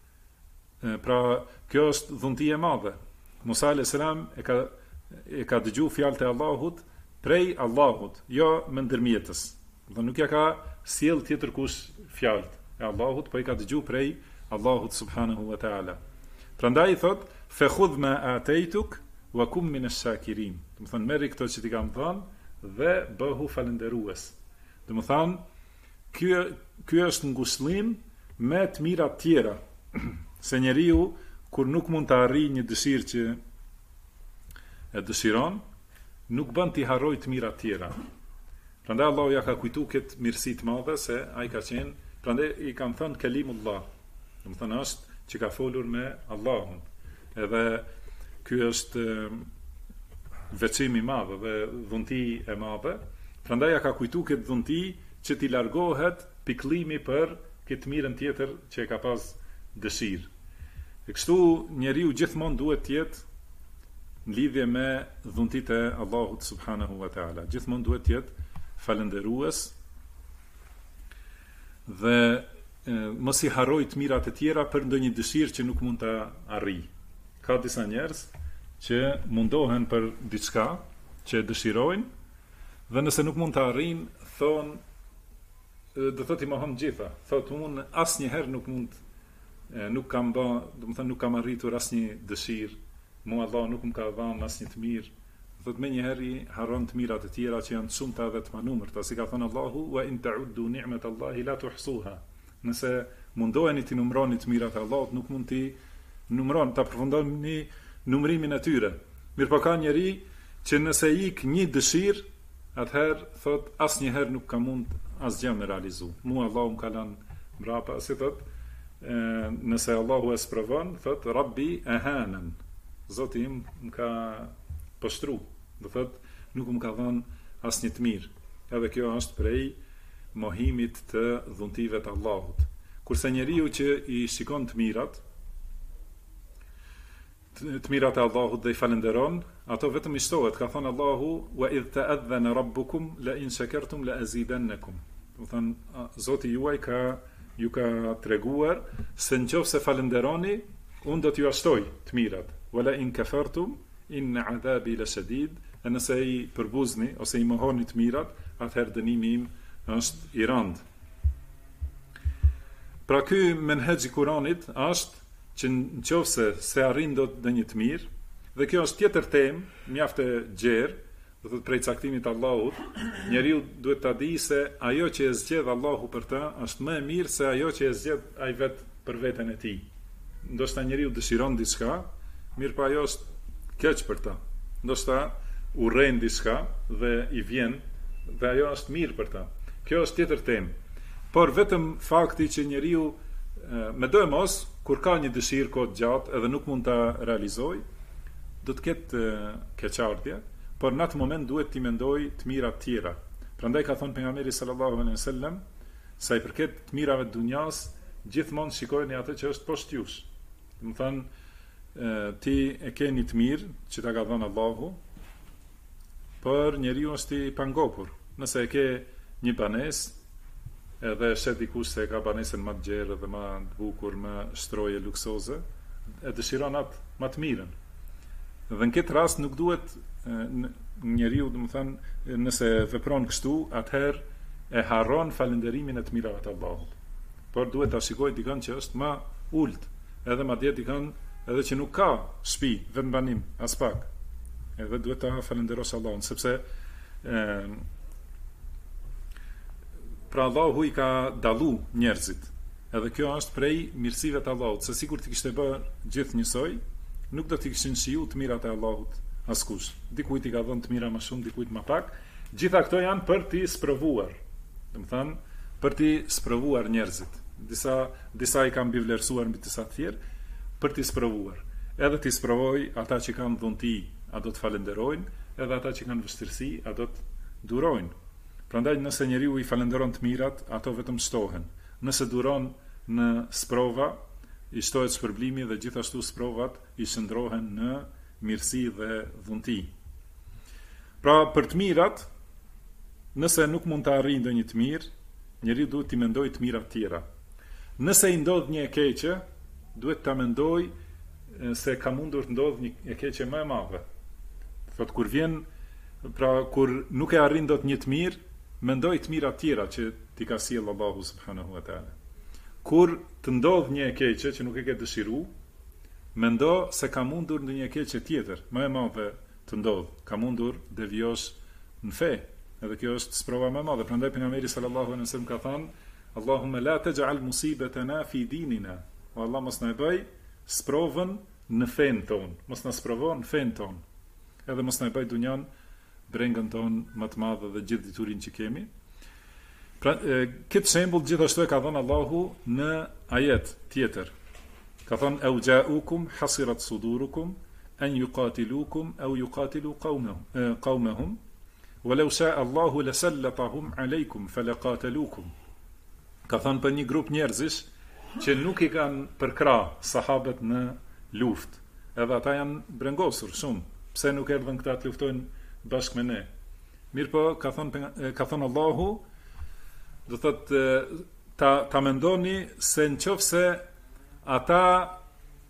Pra kjo është dhunti e madhe. Musa alayhis salam e ka dëgjuar fjalët e Allahut prej Allahut, jo me ndërmjetës. Do nuk ja ka sjell tjetër kush fjalët e Allahut, po i ka dëgjuar prej Allahut subhanahu wa taala. Prandaj thot fa khudh ma ataytuk wa kum min ash-shakirin. Do të thonë merri këto që ti kam thënë dhe bëhu falënderues. Do të thonë ky është ngushëllim me të mirat tjera. Se njeriu kur nuk mund të arrijë një dëshirë që e dëshiron, nuk bën t'i harrojë të mirat tjera. Prandaj Allahu ja ka kujtuar këtë mirësi të madhe se ai ka qenë, prandaj i kanë thënë kelimullah. Do të thënë është që ka folur me Allahun. Edhe ky është veçim i madh dhe dhunti e madhe. Prandaj ja ka kujtuar këtë dhunti që t'i largohet pikëllimi për këtë mirën tjetër që e ka pas dëshirë. E kështu njeriu gjithmonë duhet të jetë në lidhje me dhuntitë e Allahut subhanahu wa taala. Gjithmonë duhet të jetë falënderues dhe mos i harroj të mirat e tjera për ndonjë dëshirë që nuk mund ta arrijë. Ka disa njerëz që mundohen për diçka që dëshirojnë dhe nëse nuk mund ta arrijnë, thonë, do thotë i mohon gjitha. Thotë unë asnjëherë nuk kam bë, do të thënë nuk kam arritur asnjë dëshirë. Mu Allah nuk më ka dhënë asnjë të mirë. Thotë më njëherë harron të mirat e tjera që janë shumëta dhe të panumërta, si ka thënë Allahu wa in ta'uddu ni'matallahi la tuhsuha. Nëse mundoheni të numroni të mirat e Allahut, nuk mund t'i numroni, ta përfundoni numrimin e tyre. Mirpo ka njeri që nëse ik një dëshirë, atëherë thot asnjëherë nuk ka mund asgjë me realizu. Mua Allahu më ka lënë mbrapa, si thot, nëse Allahu e sprovon, thot Rabbi ahanan. Zoti im më ka poshtru, do thot nuk më ka dhënë asnjë të mirë. Edhe kjo është prej mohimit të dhuntive të Allahut. Kurse njeriu që i shikon të mirat e Allahut dhe i falenderon, ato vetëm i shtohet. Ka thënë Allahu: "Wa idh ta'adhana rabbukum la in shakartum la azidannakum." Do thënë Zoti juaj ju ka treguar se nëse falenderoni, unë do t'ju ashtoj të mirat. "Wala in kafartum inna 'adhabi lashadid." E nëse i përbuzni ose i mohoni të mirat, atëherë dënimi im është i rëndë. Pra ky menhexh i Kuranit është që nëse se arrin dot ndonjë të mirë, dhe kjo është tjetër temë, mjaft e gjerë, do thotë prej caktimit të Allahut, njeriu duhet ta di se ajo që e zgjedh Allahu për të është më e mirë se ajo që e zgjedh ai vetë për veten e tij. Ndoshta njeriu dëshiron diçka, mirë pa ajo është keq për ta. Ndoshta urren diçka dhe i vjen dhe ajo është mirë për ta. Kjo është tjetër temë. Por vetëm fakti që njeriu mendoj mos kur ka një dëshirë kohë gjatë edhe nuk mund ta realizoj, do të ketë keqardhje, por në atë moment duhet t'i mendoj të mira të tjera. Prandaj ka thënë pejgamberi sallallahu alejhi wasallam, sa i përket të mirave të dunjas, gjithmonë shikojeni atë që është poshtë jush. Do të thënë ti e ke një të mirë që ta ka dhënë Allahu, por njeriu është i pangopur. Nëse e ke një banesë edhe shet dikush se ka banesën më të gjerë dhe më të bukur, më shtroje luksoze, e dëshiron atë më të mirën. Dhe në këtë rast nuk duhet njeriu, do të thënë, nëse vepron kështu, atëherë e harron falënderimin e të mirave të Allahut. Por duhet ta shikojë dikën që është më ult, edhe madje dikën edhe që nuk ka shtëpi, vetëm banim, as pak. Edhe duhet ta falënderosh Allahun, sepse pra Allahu i ka dallu njerëzit. Edhe kjo është prej mirësive të Allahut, se sikur ti kishte bërë gjithë njësoj, nuk do t'i kishin shiju të mirat e Allahut askush. Dikujt i ka dhënë të mira më shumë, dikujt më pak. Gjitha këto janë për t'i sprovuar. Do të thënë, për t'i sprovuar njerëzit. Disa i kanë mbivlerësuar mbi disa të tjerë, për t'i sprovuar. Edhe t'i sprovoj ata që kanë dhunti, a do të falenderojnë, edhe ata që kanë vështirësi, a do të durojnë. Prandaj nëse njeriu i falenderon të mirat, ato vetëm shtohen. Nëse duron në sprova, i shtohet shpërblimi dhe gjithashtu sprovat i shndrohen në mirësi dhe dhunti. Pra për të mirat, nëse nuk mund të arrijë ndonjë të mirë, njeriu duhet t'i mendojë të mirat tjera. Nëse i ndodh një e keqe, duhet ta mendoj se ka mundur të ndodh një e keqe më e madhe. Thot kur vjen, pra kur nuk e arrin dot një të mirë, mendoj të mira tjera që t'i ka sjellë Allahu subhanahu wa taala. Kur të ndodh një e keqe që nuk e ke dëshiru, mendo se ka mundur ndonjë e keqe tjetër, më e madhe të ndodh, ka mundur devijosh në fe. Edhe kjo është sprova më e madhe. Prandaj pejgamberi sallallahu alaihi wasallam ka thënë: "Allahumma la taj'al musibatana fi dinina." O Allah, mos na bëj sprovën në fen ton, mos na sprovon në fen ton. Edhe mos na bëj dunjan brengën ton më të madhe dhe gjithë diturinë që kemi. Pra, këtë shembull gjithashtu e ka dhënë Allahu në ajet tjetër. Ka thënë: "Au ja'ukum hasirat sudurukum an yuqatilukum aw yuqatilu qaumahum walau sha'a Allahu lasallatahum alaykum falaqatalukum." Ka thënë për një grup njerëzish që nuk i kanë përkrah sahabët në luftë. Edhe ata janë brengosur shumë. Pse nuk erdhën këta të luftojnë bashkë me ne? Mirë po, ka thënë Allahu, do thotë ta mendoni se nëse ata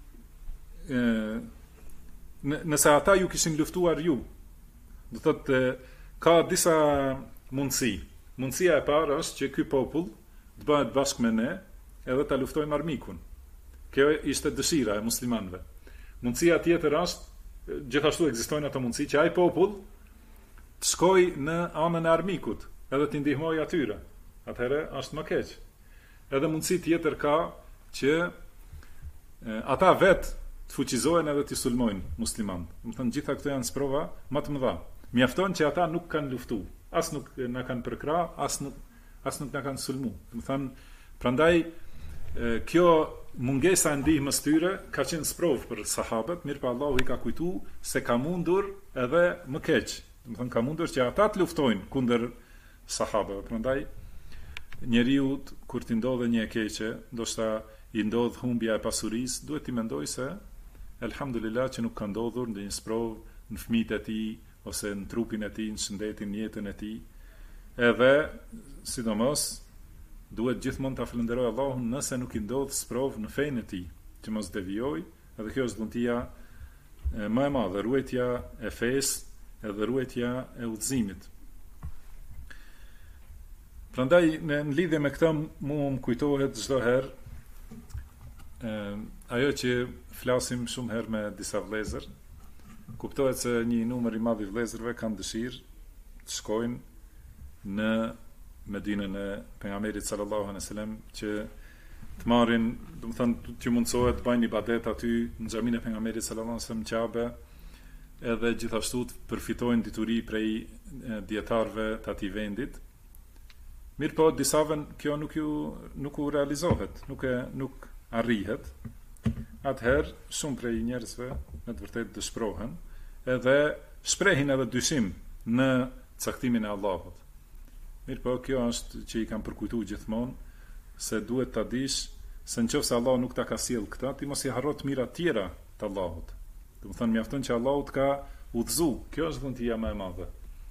nëse ata ju kishin luftuar ju, do thotë ka disa mundësi. Mundësia e parë është që ky popull të bëhet bashkë me ne edhe ta luftojmë armikun. Kjo ishte dëshira e muslimanëve. Mundësia tjetër është, gjithashtu ekzistojnë ato mundësi që ai popull të shkojë në anën e armikut, edhe t'i ndihmojë atyre. Atëherë është më keq. Edhe mundësi tjetër ka që ata vetë të fuqizohen edhe t'i sulmojnë muslimanët. Do të thënë gjitha këto janë sprova më të mëdha. Mjafton që ata nuk kanë luftu, as nuk na kanë përkrah, as nuk na kanë sulmu. Do të thënë, prandaj kjo mungesa e ndihmës tyre ka qenë sprov për sahabët, mirë pa Allahu i ka kujtu se ka mundur edhe më keq. Do të thënë ka mundur që ata të luftojnë kundër sahabëve. Prandaj njeriu kur t'i ndodhe një e keqe, ndoshta i ndodh humbja e pasurisë, duhet t'i mendoj se elhamdulillah që nuk ka ndodhur ndonjë sprov në fëmijët e tij ose në trupin e tij, në shëndetin, në jetën e tij. Edhe sidomos duhet gjithmonë ta falenderoj Allahun nëse nuk i ndodh sprov në fenë e tij, që mos devijoj, edhe kjo është dhuntia më e madhe, ruajtja e fesë edhe ruajtja e udhëzimit. Prandaj në lidhje me këtë mua më kujtohet çdo herë ajo që flasim shumë herë me disa vëllezër. Kuptohet se një numër i madh i vëllezërve kanë dëshirë të shkojnë në Medinën e pejgamberit sallallahu alaihi wasallam, që të marrin, do të thonë, që mundsohet të bëjnë ibadet aty në xhamin e pejgamberit sallallahu alaihi wasallam në Kabe, edhe gjithashtu të përfitojnë dituri prej dietarëve të atij vendit. Mirë po, disave kjo nuk u realizohet, nuk arrihet. Atëherë shumë prej njerëzve me të vërtetë dëshpërohen edhe shprehin edhe dyshim në caktimin e Allahut. Mirë po, kjo është që i kam përkujtuar gjithmonë se duhet ta dish se nëse Allah nuk ta ka sjell këtë, ti mos i harro të mirat tjera të Allahut. Do të thonë mjafton që Allahu të ka udhëzu. Kjo është dhuntia më e madhe.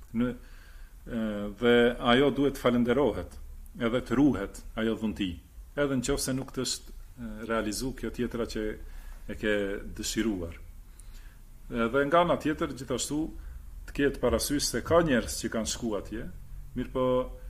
Dhe ajo duhet të falenderohet, edhe të ruhet ajo dhunti. Edhe nëse nuk të është realizu kjo tjetra që e ke dëshiruar. Dhe nga ana tjetër gjithashtu të ketë parasysh se ka njerëz që kanë shku atje, mirë po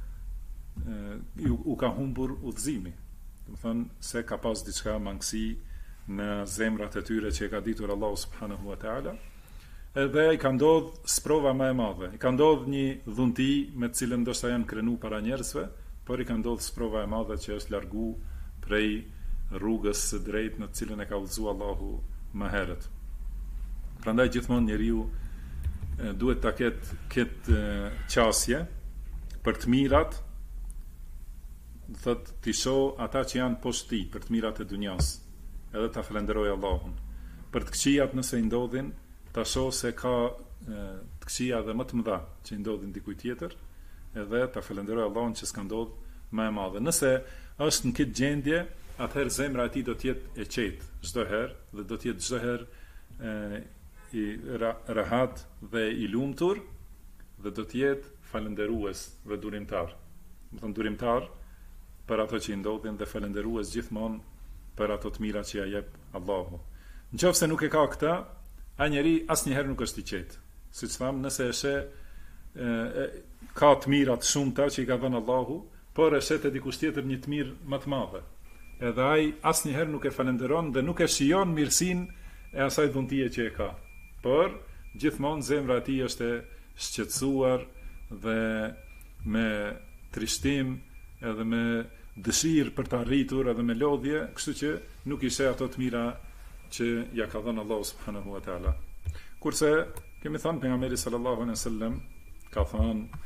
u ka humbur udhëzimi. Do të thonë se ka pas diçka mangësi në zemrat e tyre që e ka ditur Allahu subhanahu wa taala. Edhe i ka ndodh sprova më e madhe. I ka ndodh një dhunti me të cilën ndoshta janë krenu para njerëzve, por i ka ndodh sprova e madhe që është largu prej rrugës së drejtë në të cilën e ka udhëzuar Allahu më herët. Prandaj gjithmonë njeriu duhet ta ketë qasje për të mirat, do thotë të shoh ata që janë poshtë tij për të mirat e dunjas, edhe ta falenderoj Allahun. Për të këqijat nëse i ndodhin, ta shoh se ka të këqija dhe më të mëdha që i ndodhin dikujt tjetër, edhe ta falenderoj Allahun që s'ka ndodh më e madhe. Nëse është në këtë gjendje, atëherë zemra e tij do të jetë e qetë çdo herë dhe do të jetë çdo herë i rahat dhe i lumtur dhe do të jetë falënderues dhe durimtar. Do të thonë durimtar për ato që i ndodhin dhe falënderues gjithmonë për ato të mira që ja jep Allahu. Nëse nuk e ka këtë, ai njeri asnjëherë nuk është i qetë. Siç tham, nëse e sheh ka të mira të shumta që i ka dhënë Allahu, por e shet e dikush tjetër një të mirë më të madhe. Edhe ai asnjëherë nuk e falenderon dhe nuk e shijon mirësinë e asaj dhuntie që e ka. Por gjithmonë zemra e tij është e shqetësuar dhe me trishtim edhe me dëshirë për të arritur edhe me lodhje, kështu që nuk i sheh ato të mira që ja ka dhënë Allahu subhanahu wa taala. Kurse kemi thënë pejgamberi sallallahu alaihi wasallam ka thënë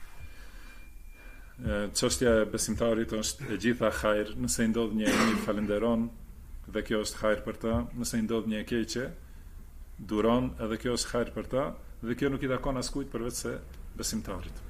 çështja e besimtarit është e gjitha hajër, nëse i ndodh një e mirë falenderon dhe kjo është hajër për ta, nëse i ndodh një e keqe duron edhe kjo është hajër për ta, dhe kjo nuk i takon askujt përveç se besimtarit.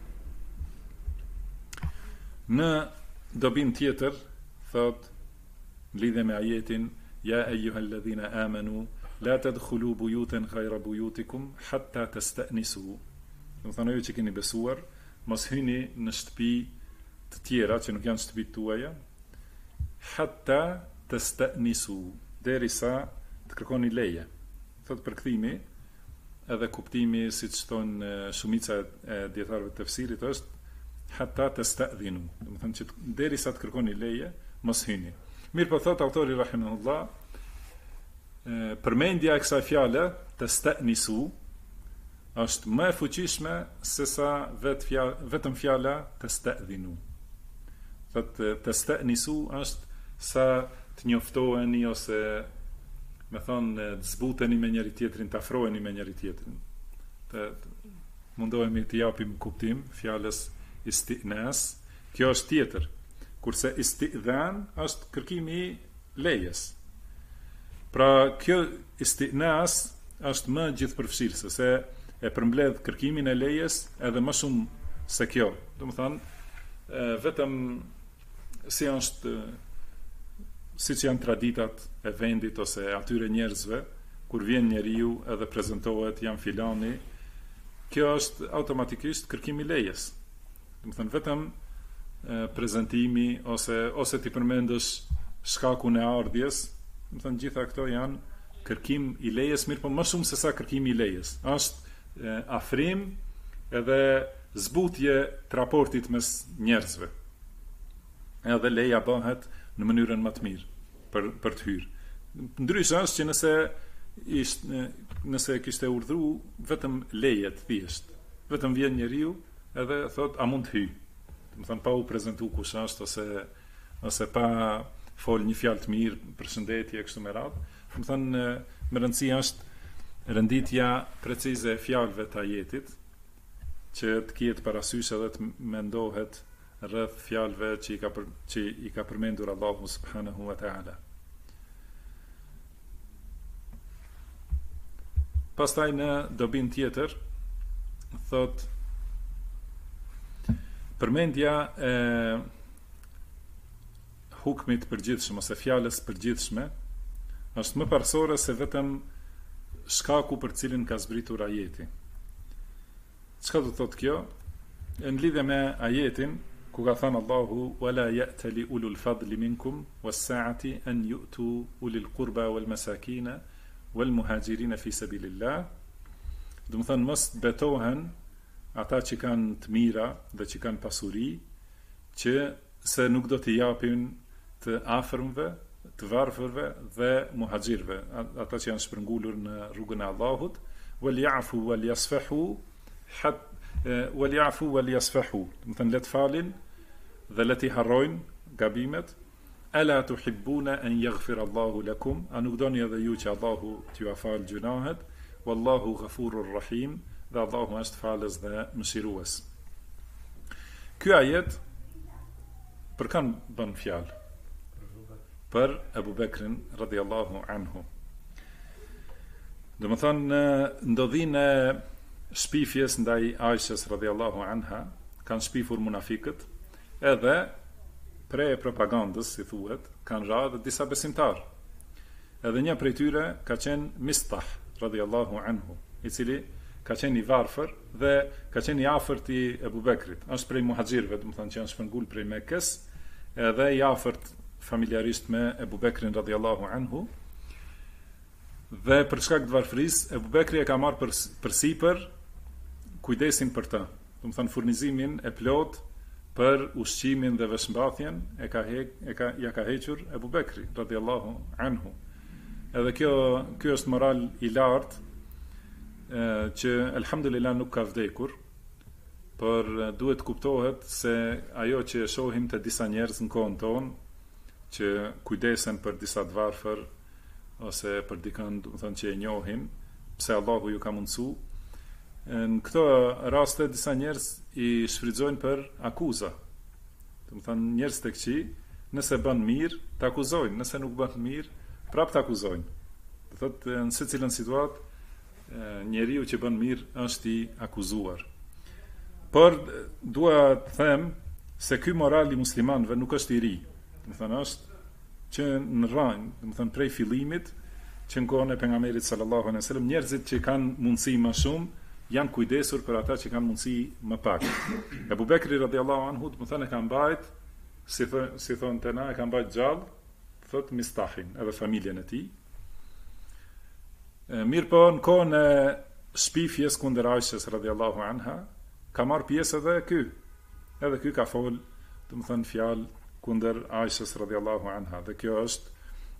Në dobin tjetër thot në lidhje me ajetin ja eyyuhalladhina amanu la tadkhulu buyutan ghayra buyutikum hatta tasta'nisu. Do të thonë ju që keni besuar, mos hyni në shtëpi të tjera që nuk janë shtëpitë tuaja, hatta tasta'nisu, derisa të kërkoni leje. Thot përkthimi edhe kuptimi siç thonë shumica e dietarëve të tefsirit është hatta tasta'dhinu. Do të thonë që derisa të kërkoni leje, mos hyni. Mirë po thot autori rahimahullah, përmendja e kësaj fjale tasta'nisu është më e fuqishme se sa vetëm fjala tasta'dhinu. Thot tasta'nisu është sa të njoftoheni ose me thonë të zbuteni me njëri tjetrin, të afroheni me njëri tjetrin. Të mundohemi të japim kuptim fjalës istinas. Kjo është tjetër. kurse istidhan është kërkimi i lejes. Pra kjo istinas është më gjithëpërfshirëse, se e përmbledh kërkimin e lejes edhe më shumë se kjo. Domethënë vetëm siç janë traditat e vendit ose atyre njerëzve, kur vjen njeriu edhe prezantohet jam filani, kjo është automatikisht kërkimi i lejes. Domethënë vetëm prezantimi ose ti përmendësh shkakun e ardhjes, domethënë gjitha këto janë kërkim i lejes, mirë po më shumë se sa kërkimi i lejes. Është afrim edhe zbutje të raportit mes njerëzve. Edhe leja bëhet në mënyrën më të mirë për të hyrë. Ndryshe është që nëse kishte urdhëruar vetëm leje të thjesht, vetëm vjen njeriu edhe thot a mund të hyj. Domethënë pa u prezantuar kush është ose pa fol një fjalë të mirë, përshëndetje kështu me radhë. Domethënë më rëndësia është renditja precize e fjalëve të ajetit, që të kihet parasysh edhe të mendohet rreth fjalëve që i ka përmendur Allahu subhanahu wa taala. Pastaj në dobin tjetër thot përmendja e hukmit përgjithshëm ose fjalës përgjithshme është më parsore se vetëm shkaku për cilin ka zbritur ajeti. Çka do të thotë kjo? Në lidhje me ajetin ku ka thënë Allahu wala ya'tali ulul fadli minkum was-sa'ati an yu'tu ulil qurba wal masakina wal muhajirin fi sabilillah. Do të thonë mos betohen ata që kanë të mira dhe që kanë pasuri, që se nuk do t'i japin të afërmve, të varfërve dhe muhaxhirëve, ata që janë shpërngulur në rrugën e Allahut, wal ya'fu wal yasfahu wal ya'fu wal yasfahu. Do të thonë le të falin dhe le t'i harrojnë gabimet. Ala tuhibbuna an yaghfira Allahu lakum, a nuk doni edhe ju që Allahu t'ju afal gjunahet, wallahu ghafurur rahim, dhe Allahu është falës dhe mëshirues. Ky ajet për kanë bën fjalë? Për Abu Bekrin radhiyallahu anhu. Domethënë në ndodhinë e shpifjes ndaj Aishës radhiyallahu anha kanë shpifur munafikët, edhe prej propagandës, si thuhet, kanë radhë disa besimtar. Edhe një prej tyre ka qenë Mistah radhiyallahu anhu, i cili ka qenë i varfër dhe ka qenë i afërt i Abu Bekrit. Është prej muhaxhirëve, domethënë që janë shpërngul prej Mekës, edhe i afërt familjarisht me Abu Bekrin radhiyallahu anhu. Dhe për shkak të varfërisë, Abu Bekri e ka marrë përsipër kujdesin për të. Domethënë furnizimin e plot për ushqimin dhe veshmbathjen ja ka hequr Abu Bekri radhiyallahu anhu. Edhe ky është moral i lartë, që alhamdulillah nuk ka vdekur, por duhet kuptohet se ajo që shohim të disa njerëz në kohën tonë, që kujdesen për disa të varfër ose për dikën, domethënë që e njohin, pse Allahu ju ka mundsu. Në këto raste disa njerëz i shfrytëzojnë për akuza. Domethënë njerëz të këqij, nëse bën mirë, të akuzojnë, nëse nuk bën mirë, prapë të akuzojnë. Do thotë në secilën situatë njeriu që bën mirë është i akuzuar. Por dua të them se ky moral i muslimanëve nuk është i ri. Domethënë është që në rrань, domethënë prej fillimit, që në kohën e pejgamberit sallallahu alaihi wasallam, njerëzit që kanë mundësi më shumë janë kujdesur për ata që kanë mundësi më pak. Abu Bekri radhiyallahu anhu, domethënë e ka mbajt, si thonë te na, e ka mbajt gjallë, thot Mistahin, edhe familjen e tij. Mirë po në kohën e shpifjes kundër Aishës radhiyallahu anha, ka marrë pjesë edhe ky. Edhe ky ka fol, domethënë fjalë kundër Aishës radhiyallahu anha, dhe kjo është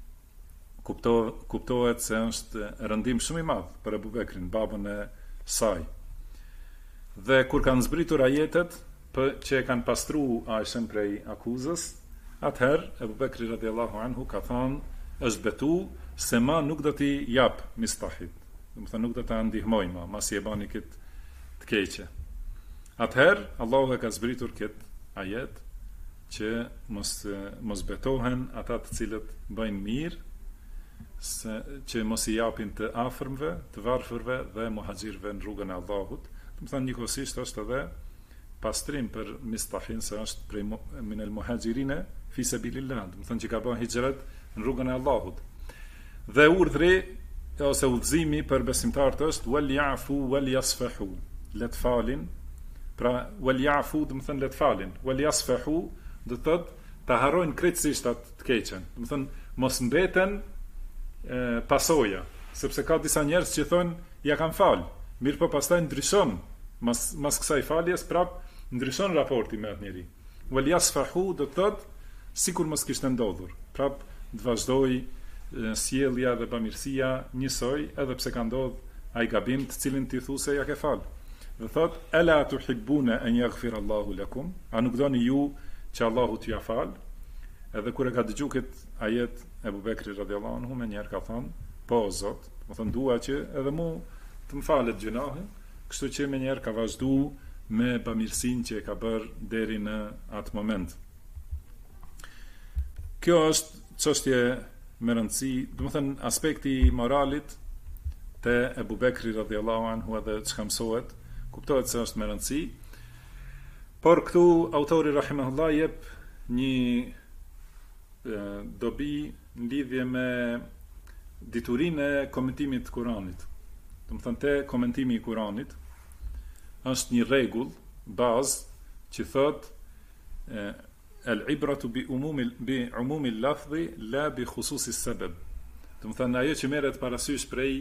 kuptohet se është rëndim shumë i madh për Abu Bekrin, babën e saj. Dhe kur kanë zbritur ajetet që e kanë pastruar Aishën prej akuzës, atëherë Abu Bekri radhiyallahu anhu ka thënë, është betu se ma nuk do t'i jap Mistahit. Domethënë nuk do ta ndihmoj ma, masi e bani këtë të keqe. Atëherë Allahu e ka zbritur këtë ajet që mos betohen ata të cilët bëjnë mirë, që mos i japin të afërmve, të varfërve dhe muhaxhirëve në rrugën e Allahut. Do të thonë njëkohësisht është edhe pastrim për Mistahin, se është prej minel muhaxhirine fi sabilillah, do të thonë që ka bën hijret në rrugën e Allahut. Dhe urdhri ose udhëzimi për besimtarët është wal ya'fu wal yasfahu, le të falin. Pra wal ya'fu do të thonë le të falin, wal yasfahu do të thotë ta harrojnë krejtësisht atë të keqen. Do të thonë mos mbeten pasoja, sepse ka disa njerëz që thonë ja kam fal, mirë po pastaj ndryshon mas kësaj faljes prap ndryshon raporti me atë njeri. Wal yasfahu do të thotë sikur mos kishte ndodhur, prap të vazhdoi sjellja dhe bamirësia njësoj, edhe pse ka ndodhur ai gabim të cilin ti thu se ja ke fal. Dhe thot ala tuhibbuna an yaghfir Allahu lakum, a nuk doni ju që Allahu t'ju fal? Edhe kur e ka dëgjuar këtë ajet Ebu Bekri radhiyallahu anhu, më njëherë ka thonë, po Zot, më thonë dua që edhe mu të më falet gjunahe, kështu që më njëherë ka vazhduar me bamirësinë që e ka bërë deri në atë moment. Kjo është çështje me rëndësi, do të thënë aspekti i moralit te Ebu Bekri radhiyallahu anhu edhe çka mësohet, kuptohet se është me rëndësi. Por këtu autori rahimahullah jep një dobi në lidhje me diturinë e komentimit të Kuranit. Do të thënë te komentimi i Kuranit është një rregull bazë që thotë al-ibratu bi umumi al-lafzi la bi khususi as-sabab. Do të thënë ajo që merret parasysh prej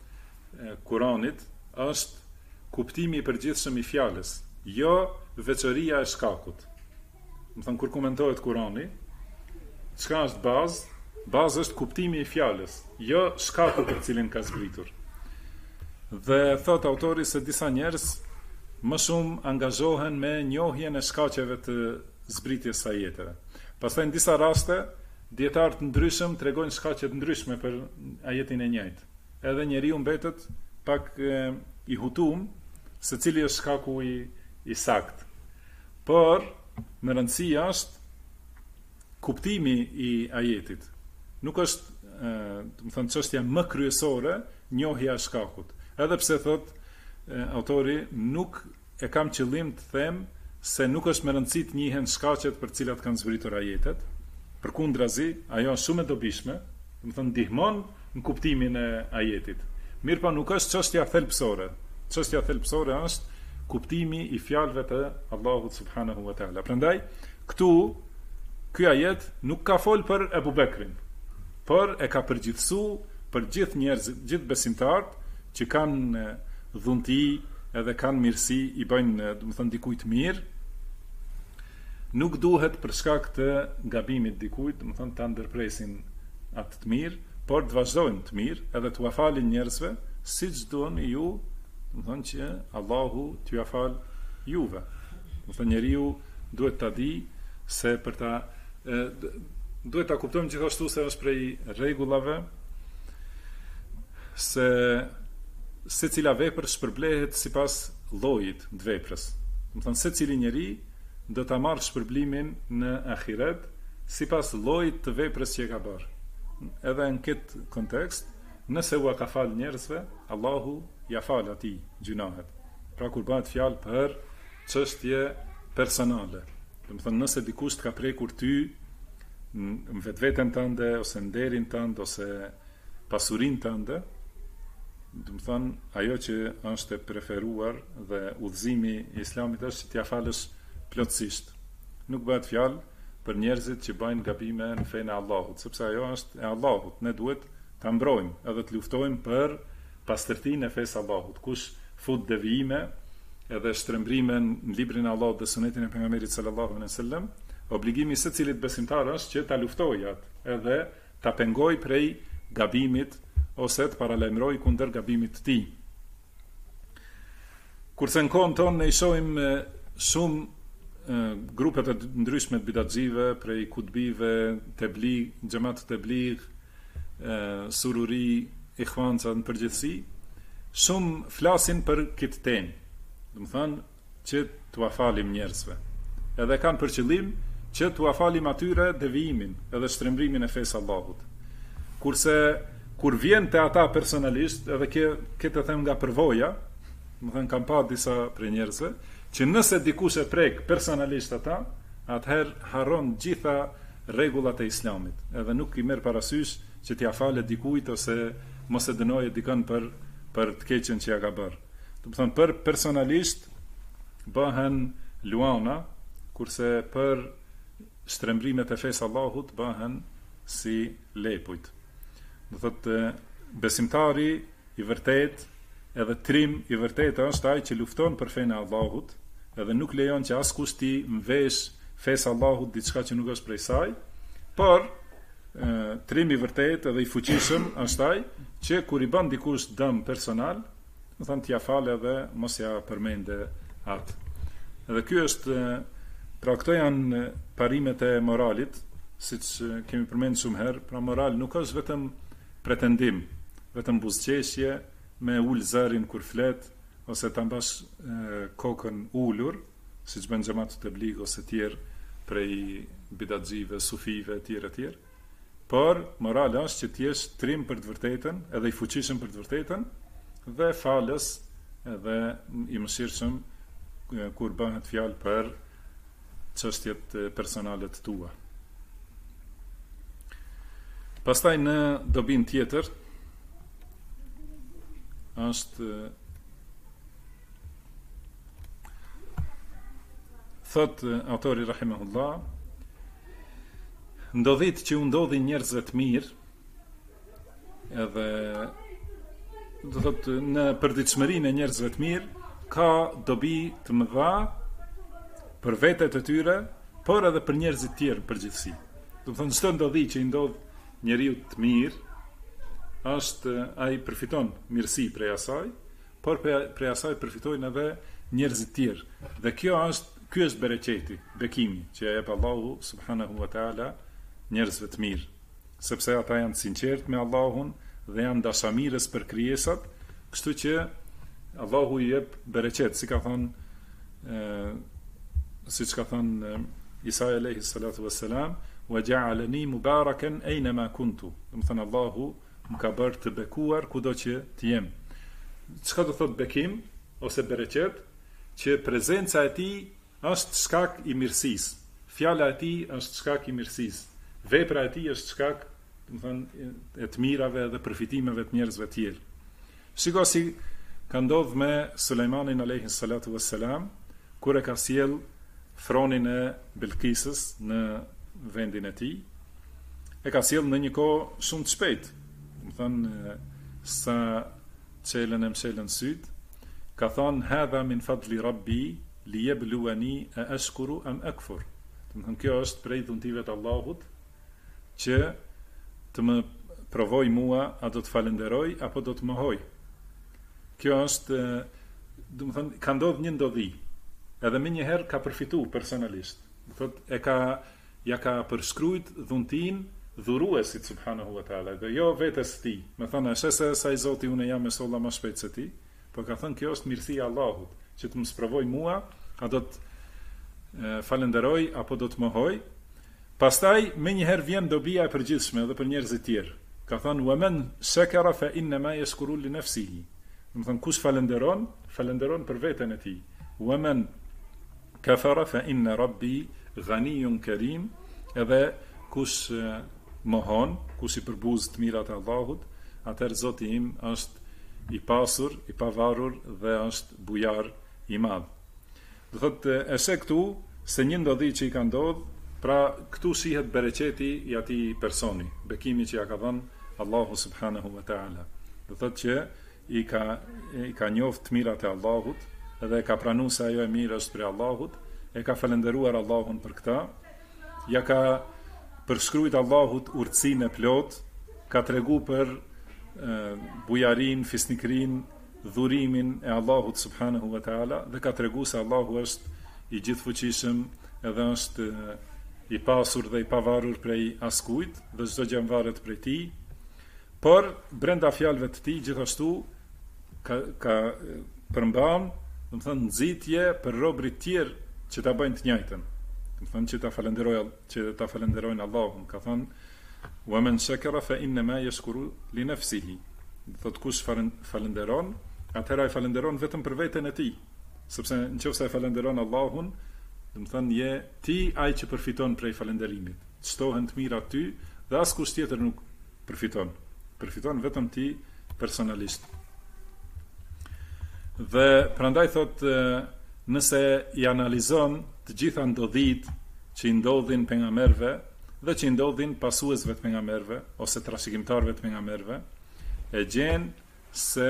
Kuranit është kuptimi i përgjithshëm i fjalës, jo veçoria e shkakut. Do të thënë kur komentohet Kurani, çka është bazë? Bazë është kuptimi i fjalës, jo shkaku për cilin ka zbritur. Dhe thot autori se disa njerëz më shumë angazhohen me njohjen e shkaqeve të zbritjes së ajeteve. Pastaj në disa raste dietarë të ndryshëm tregojnë shkaqe të ndryshme për ajetin e njëjtë. Edhe njeriu mbetet pak i hutum se cili është shkaku i sakt. Por në rëndësi është kuptimi i ajetit. Nuk është, do të thënë, çështja më kryesore njohja e shkakut. Edhe pse thot autori nuk e kam qëllim të them se nuk është me rëndësi të njihen shkaqet për cilat kanë zbritur ajetet. Përkundrazi, ajo është shumë e dobishme, do të thënë ndihmon në kuptimin e ajetit. Mirë, pa nuk është çështja thelbësore. Çështja thelbësore është kuptimi i fjalëve të Allahut subhanahu wa taala. Prandaj, këtu ky ajet nuk ka fol për Ebu Bekrin, por e ka përgjithësuar për gjithë njerëzit, gjithë besimtarët që kanë dhunti edhe kanë mirësi, i bëjnë, do të thënë, dikujt mirë, nuk duhet për shkak të gabimit dikujt, do të thënë, ta ndërpresin atë të mirë, por të vazhdojnë të mirë, edhe t'u falin njerëzve, siç duani ju, do të thënë që Allahu t'ju afal juve. Do të thënë njeriu duhet ta di se për ta duhet ta kuptojmë gjithashtu se është prej rregullave se secila vepër shpërblehet sipas llojit të veprës. Do të thënë secili njeri do ta marrë shpërblimin në ahiret sipas llojit të veprës që e ka bërë. Edhe në këtë kontekst, nëse u ka fal njerëzve, Allahu ja fal atij gjunahet. Pra kur bëhet fjalë për çështje personale, do të thënë nëse dikush të ka prekur ty në vetveten tënde ose në nderin tënd ose pasurinë tënde, do të thënë ajo që është e preferuar dhe udhëzimi i Islamit është që t'ia falësh plotësisht. Nuk bëhet fjalë për njerëzit që bëjnë gabime në fenë e Allahut, sepse ajo është e Allahut. Ne duhet ta mbrojmë edhe të luftojmë për pastërtinë e fesë Allahut. Kush fut devijime edhe shtrembrime në librin e Allahut dhe sunetin e pejgamberit sallallahu alaihi wasallam, obligimi i secilit besimtar është që ta luftojë atë edhe ta pengojë prej gabimit ose të paralajmërojë kundër gabimit të tij. Kurse në kohën tonë ne i shohim shumë grupet e ndryshme të bidatxive, prej kutbive, tebligh, xhamat tebligh, sururi, ikhwanca në përgjithësi, shumë flasin për këtë temë. Do të thonë që t'u falim njerëzve. Edhe kanë për qëllim që t'u falim atyre devijimin edhe shtrembrimin e fesë Allahut. Kurse kur vjen te ata personalisht, edhe këtë them nga përvoja, më thënë kam pa disa prej njerëzve, që nëse dikush e prek personalisht ata, atëherë harron gjitha rregullat e Islamit, edhe nuk i merr parasysh që t'ia falet dikujt ose mos e dënoje dikën për të keqen që ja ka bërë. Do të thonë për personalisht bëhen luana, kurse për shtrembrimet e fesë Allahut bëhen si lepujt. Do thotë besimtari i vërtet edhe trim i vërtet është ai që lufton për fenë e Allahut, edhe nuk lejon që askush ti mvesh fesë Allahut diçka që nuk është prej saj, por trim i vërtet edhe i fuqishëm është ai që kur i bën dikush dëm personal, do thonë t'ia falë edhe mos ja përmende atë. Edhe ky është, pra këto janë parimet e moralit, siç kemi përmendur shumë herë. Pra moral nuk është vetëm pretendim, vetëm buzëqeshje me ul zërin kur flet ose ta mbash kokën ulur, siç bën xhamati të blig ose tjerë prej bidatxive, sufive etj. Por morali është që të jesh trim për të vërtetën, edhe i fuqishëm për të vërtetën, dhe falës edhe i mëshirshëm kur bëhet fjalë për çështjet personale të tua. Pastaj në dobin tjetër është thot autori rahimahullah, ndodhit që u ndodhin njerëzve të mirë, edhe do thot në përditshmërinë e njerëzve të mirë ka dobi të mëdha për vetet e tyre, por edhe për njerëzit tjerë përgjithësi. Do thonë çdo ndodhi që i ndodh njeriu të mirë, është ai përfiton mirësi prej asaj, por prej asaj përfitojnë edhe njerëzit tjerë. Dhe ky është bereqeti, bekimi që ja jep Allahu subhanahu wa taala njerëzve të mirë, sepse ata janë sinqert me Allahun dhe janë dashamirës për krijesat, kështu që Allahu i jep bereqet, siç ka thënë Isa alayhi salatu wassalam, wa ja'alani mubarakan aynama kuntu. Do të thënë Allahu më ka bërë të bekuar kudo që të jem. Çka do thot bekim ose bereqet? Që prezenca e tij është shkak i mirësisë. Fjala e tij është shkak i mirësisë. Vepra e tij është shkak, do të thënë, e të mirave dhe përfitimeve të njerëzve të tjerë. Shiko si ka ndodhur me Sulejmanin alayhi salatu wassalam, kur e ka sjell thronin e Bilqisës në vendin e tij. E ka sjell në një kohë shumë të shpejtë. Do të thënë sa çelën e mshelën syt, ka thonë hadha min fadli rabbi liyabluwani a ashkuru am akfur. Do të thënë kjo është prej dhuntive të Allahut që të më provoj mua a do të falenderoj apo do të mohoj. Kjo është, do të thënë, ka ndodhur një ndodhi. Edhe më njëherë ka përfituar personalisht. Do thotë ja ka përshkruajt dhuntin dhuruesit subhanahu wa taala, dhe jo vetes tij. Më thonë se sa i Zoti unë jam me solla më shpejt se ti, por ka thënë kjo është mirësia e Allahut, që të më sprovoj mua, a do të falenderoj apo do të mohoj. Pastaj më njëherë vjen dobia e përgjithshme edhe për njerëzit tjerë. Ka thënë wa man shakara fa inna ma yashkuru li nafsihi. Do të thënë kush falenderon për veten e tij. Wa man kafara fa inna rabbi ghaniyun karim. Edhe kush mohon, kush i përbuz të mirat e Allahut, atëherë Zoti im është i pasur, i pavarur dhe është bujar i madh. Do thotë e se këtu se një ndodhi që i ka ndodhur, pra këtu shihet bereqeti i atij personi, bekimi që ja ka dhënë Allahu subhanahu wa taala. Do thotë që i ka njoft të mirat e Allahut dhe e ka pranuar se ajo e mirë është për Allahut, e ka falendëruar Allahun për këtë, ja ka përshkruajt Allahut urtësinë e plot, ka tregu për bujarin, fisnikrin, dhurimin e Allahut subhanahu wa taala, dhe ka tregu se Allahu është i gjithfuqishëm edhe është i pasur dhe i pavarur prej askujt, dhe çdo gjë varet prej tij. Por brenda fjalëve të tij gjithashtu ka përmban, do të thënë, nxitje për robërit tjerë që ta bëjnë të njëjtën. Më thënë që ta falenderojnë Allahun, ka thënë wa man shakara fa inma yashkuru li nafsihi. Thot kush falenderon, atëherë ai falenderon vetëm për veten e tij. Sepse nëse ai falenderon Allahun, do të thënë je ti ai që përfiton prej falënderimit. Shtohen të mirat ty dhe askush tjetër nuk përfiton. Përfiton vetëm ti personalisht. Dhe prandaj thot nëse i analizon të gjitha ndodhit që i ndodhin pejgamberëve dhe që i ndodhin pasuesve të pejgamberëve ose trashëgimtarëve të pejgamberëve, e gjen se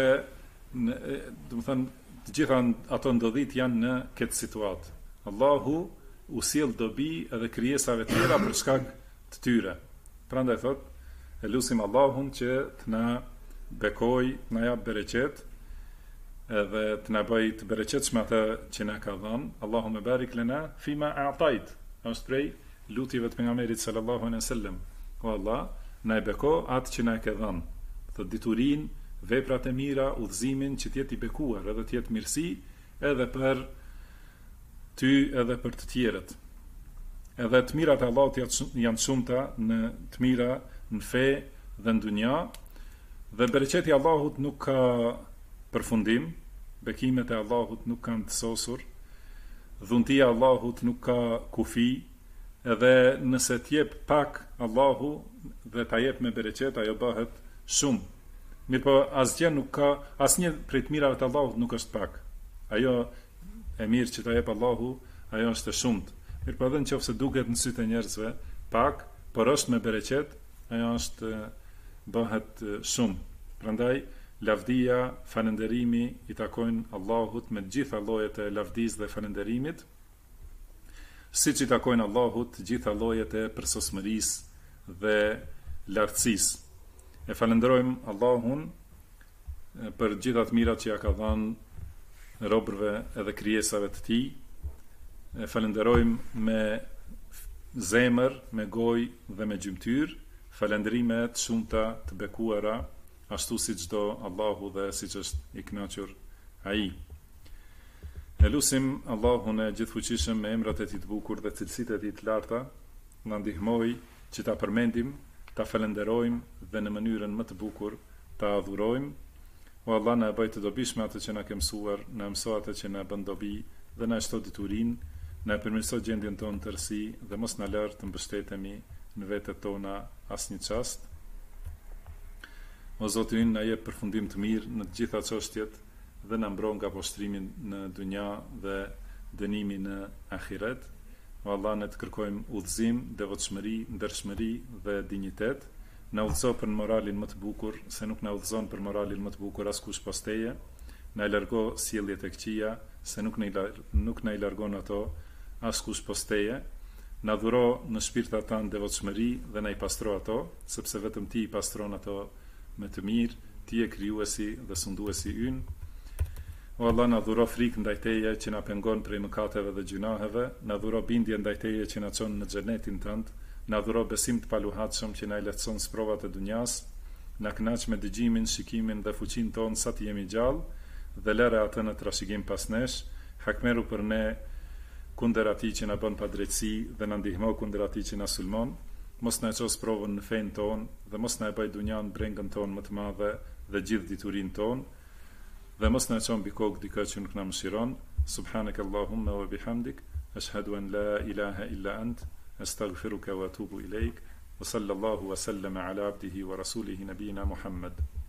do të thënë të gjitha ato ndodhit janë në këtë situatë. Allahu u sjell dobi edhe krijesave të tjera për shkak të tyre. Prandaj thot, e lutim Allahun që të na bekoj, të na jap bereqet, edhe të na bëj të bereqetshme atë që na ka dhënë. Allahumma barik lana fima a'tait. Është prej lutjeve të pejgamberit sallallahu alaihi wasallam. O Allah, na e beko atë që na e ke dhënë. Të diturinë, veprat e mira, udhëzimin që të jetë i bekuar, edhe të jetë mirësi edhe për ty edhe për të tjerët. Edhe të mirat e Allahut janë shumëta në të mira në fe dhe në dunja, dhe bereqeti i Allahut nuk ka përfundim, bekimet e Allahut nuk kanë të sosur, dhuntia e Allahut nuk ka kufi, edhe nëse t'jep pak Allahu dhe ta jep me bereqet, ajo bëhet shumë. Mirë po asgjë nuk ka, asnjë prej të mirave të Allahut nuk është pak. Ajo e mirë që ta jep Allahu, ajo është e shumt. Mirë po edhe nëse duket në sytë e njerëzve pak, por është me bereqet, ajo është bëhet shumë. Prandaj lavdia, falënderimi i takojnë Allahut me të gjitha llojet e lavdisë dhe falënderimit, siç i takojnë Allahut të gjitha llojet e përsosmërisë dhe lartësisë. E falenderojmë Allahun për gjitha të mirat që ja ka dhënë robërve edhe krijesave të tij. E falenderojmë me zemër, me gojë dhe me gjymtyr, falënderime të shumta të bekuara, ashtu si çdo Allahu dhe siç është i kënaqur ai. E lutim Allahun e gjithfuqishëm me emrat e tij të bukur dhe cilësitë e tij të larta, na ndihmoj që ta përmendim, ta falenderojmë dhe në mënyrën më të bukur ta adhurojmë. O Allah, na e bëj të dobishme atë që na ke mësuar, na mëso atë që na bën dobi dhe na shto diturinë, na përmirëso gjendjen tonë të tërësi dhe mos na lër të mbështetemi në vetët tona asnjë çast. O Zoti ynë, na jep përfundim të mirë në të gjitha çështjet dhe na mbron nga poshtrimin në dunja dhe dënimi në ahiret. O Allah, ne të kërkojmë udhëzim, devotshmëri, ndershmëri dhe dinjitet. Na udhëzo për moralin më të bukur, se nuk na udhëzon për moralin më të bukur askush pas teje. Na largo sjelljet e këqija, se nuk na i largon ato askush pas teje. Na dhuro në shpirtat tanë devotshmëri dhe na i pastro ato, sepse vetëm ti i pastron ato me të mirë, ti e krijuesi dhe sunduesi ynë. O Allah, na dhuro frikë ndaj teje që na pengon prej mëkateve dhe gjunaheve, na dhuro bindje ndaj teje që na çon në xhenetin tënd, na dhuro besim të paluhatshëm që na i lehtëson sprovat e dunjas, na kënaq me dëgjimin, shikimin dhe fuqinë tonë sa të jemi gjallë dhe lëre atë në trashëgim pas nesh, hakmeru për ne kundër atij që na bën padrejtësi dhe na ndihmo kundër atij që na sulmon. Mos na ços provën në fen ton dhe mos na e bëj dunjan brengën ton më të madhe dhe gjithë diturinë ton dhe mos na çon mbi kokë dikë që nuk na mëshiron. Subhanakallahumma wa bihamdik, ashhadu an la ilaha illa ant, astaghfiruka wa atubu ilaik. Wa sallallahu wa sallama ala abdihi wa rasulihi nabina Muhammad.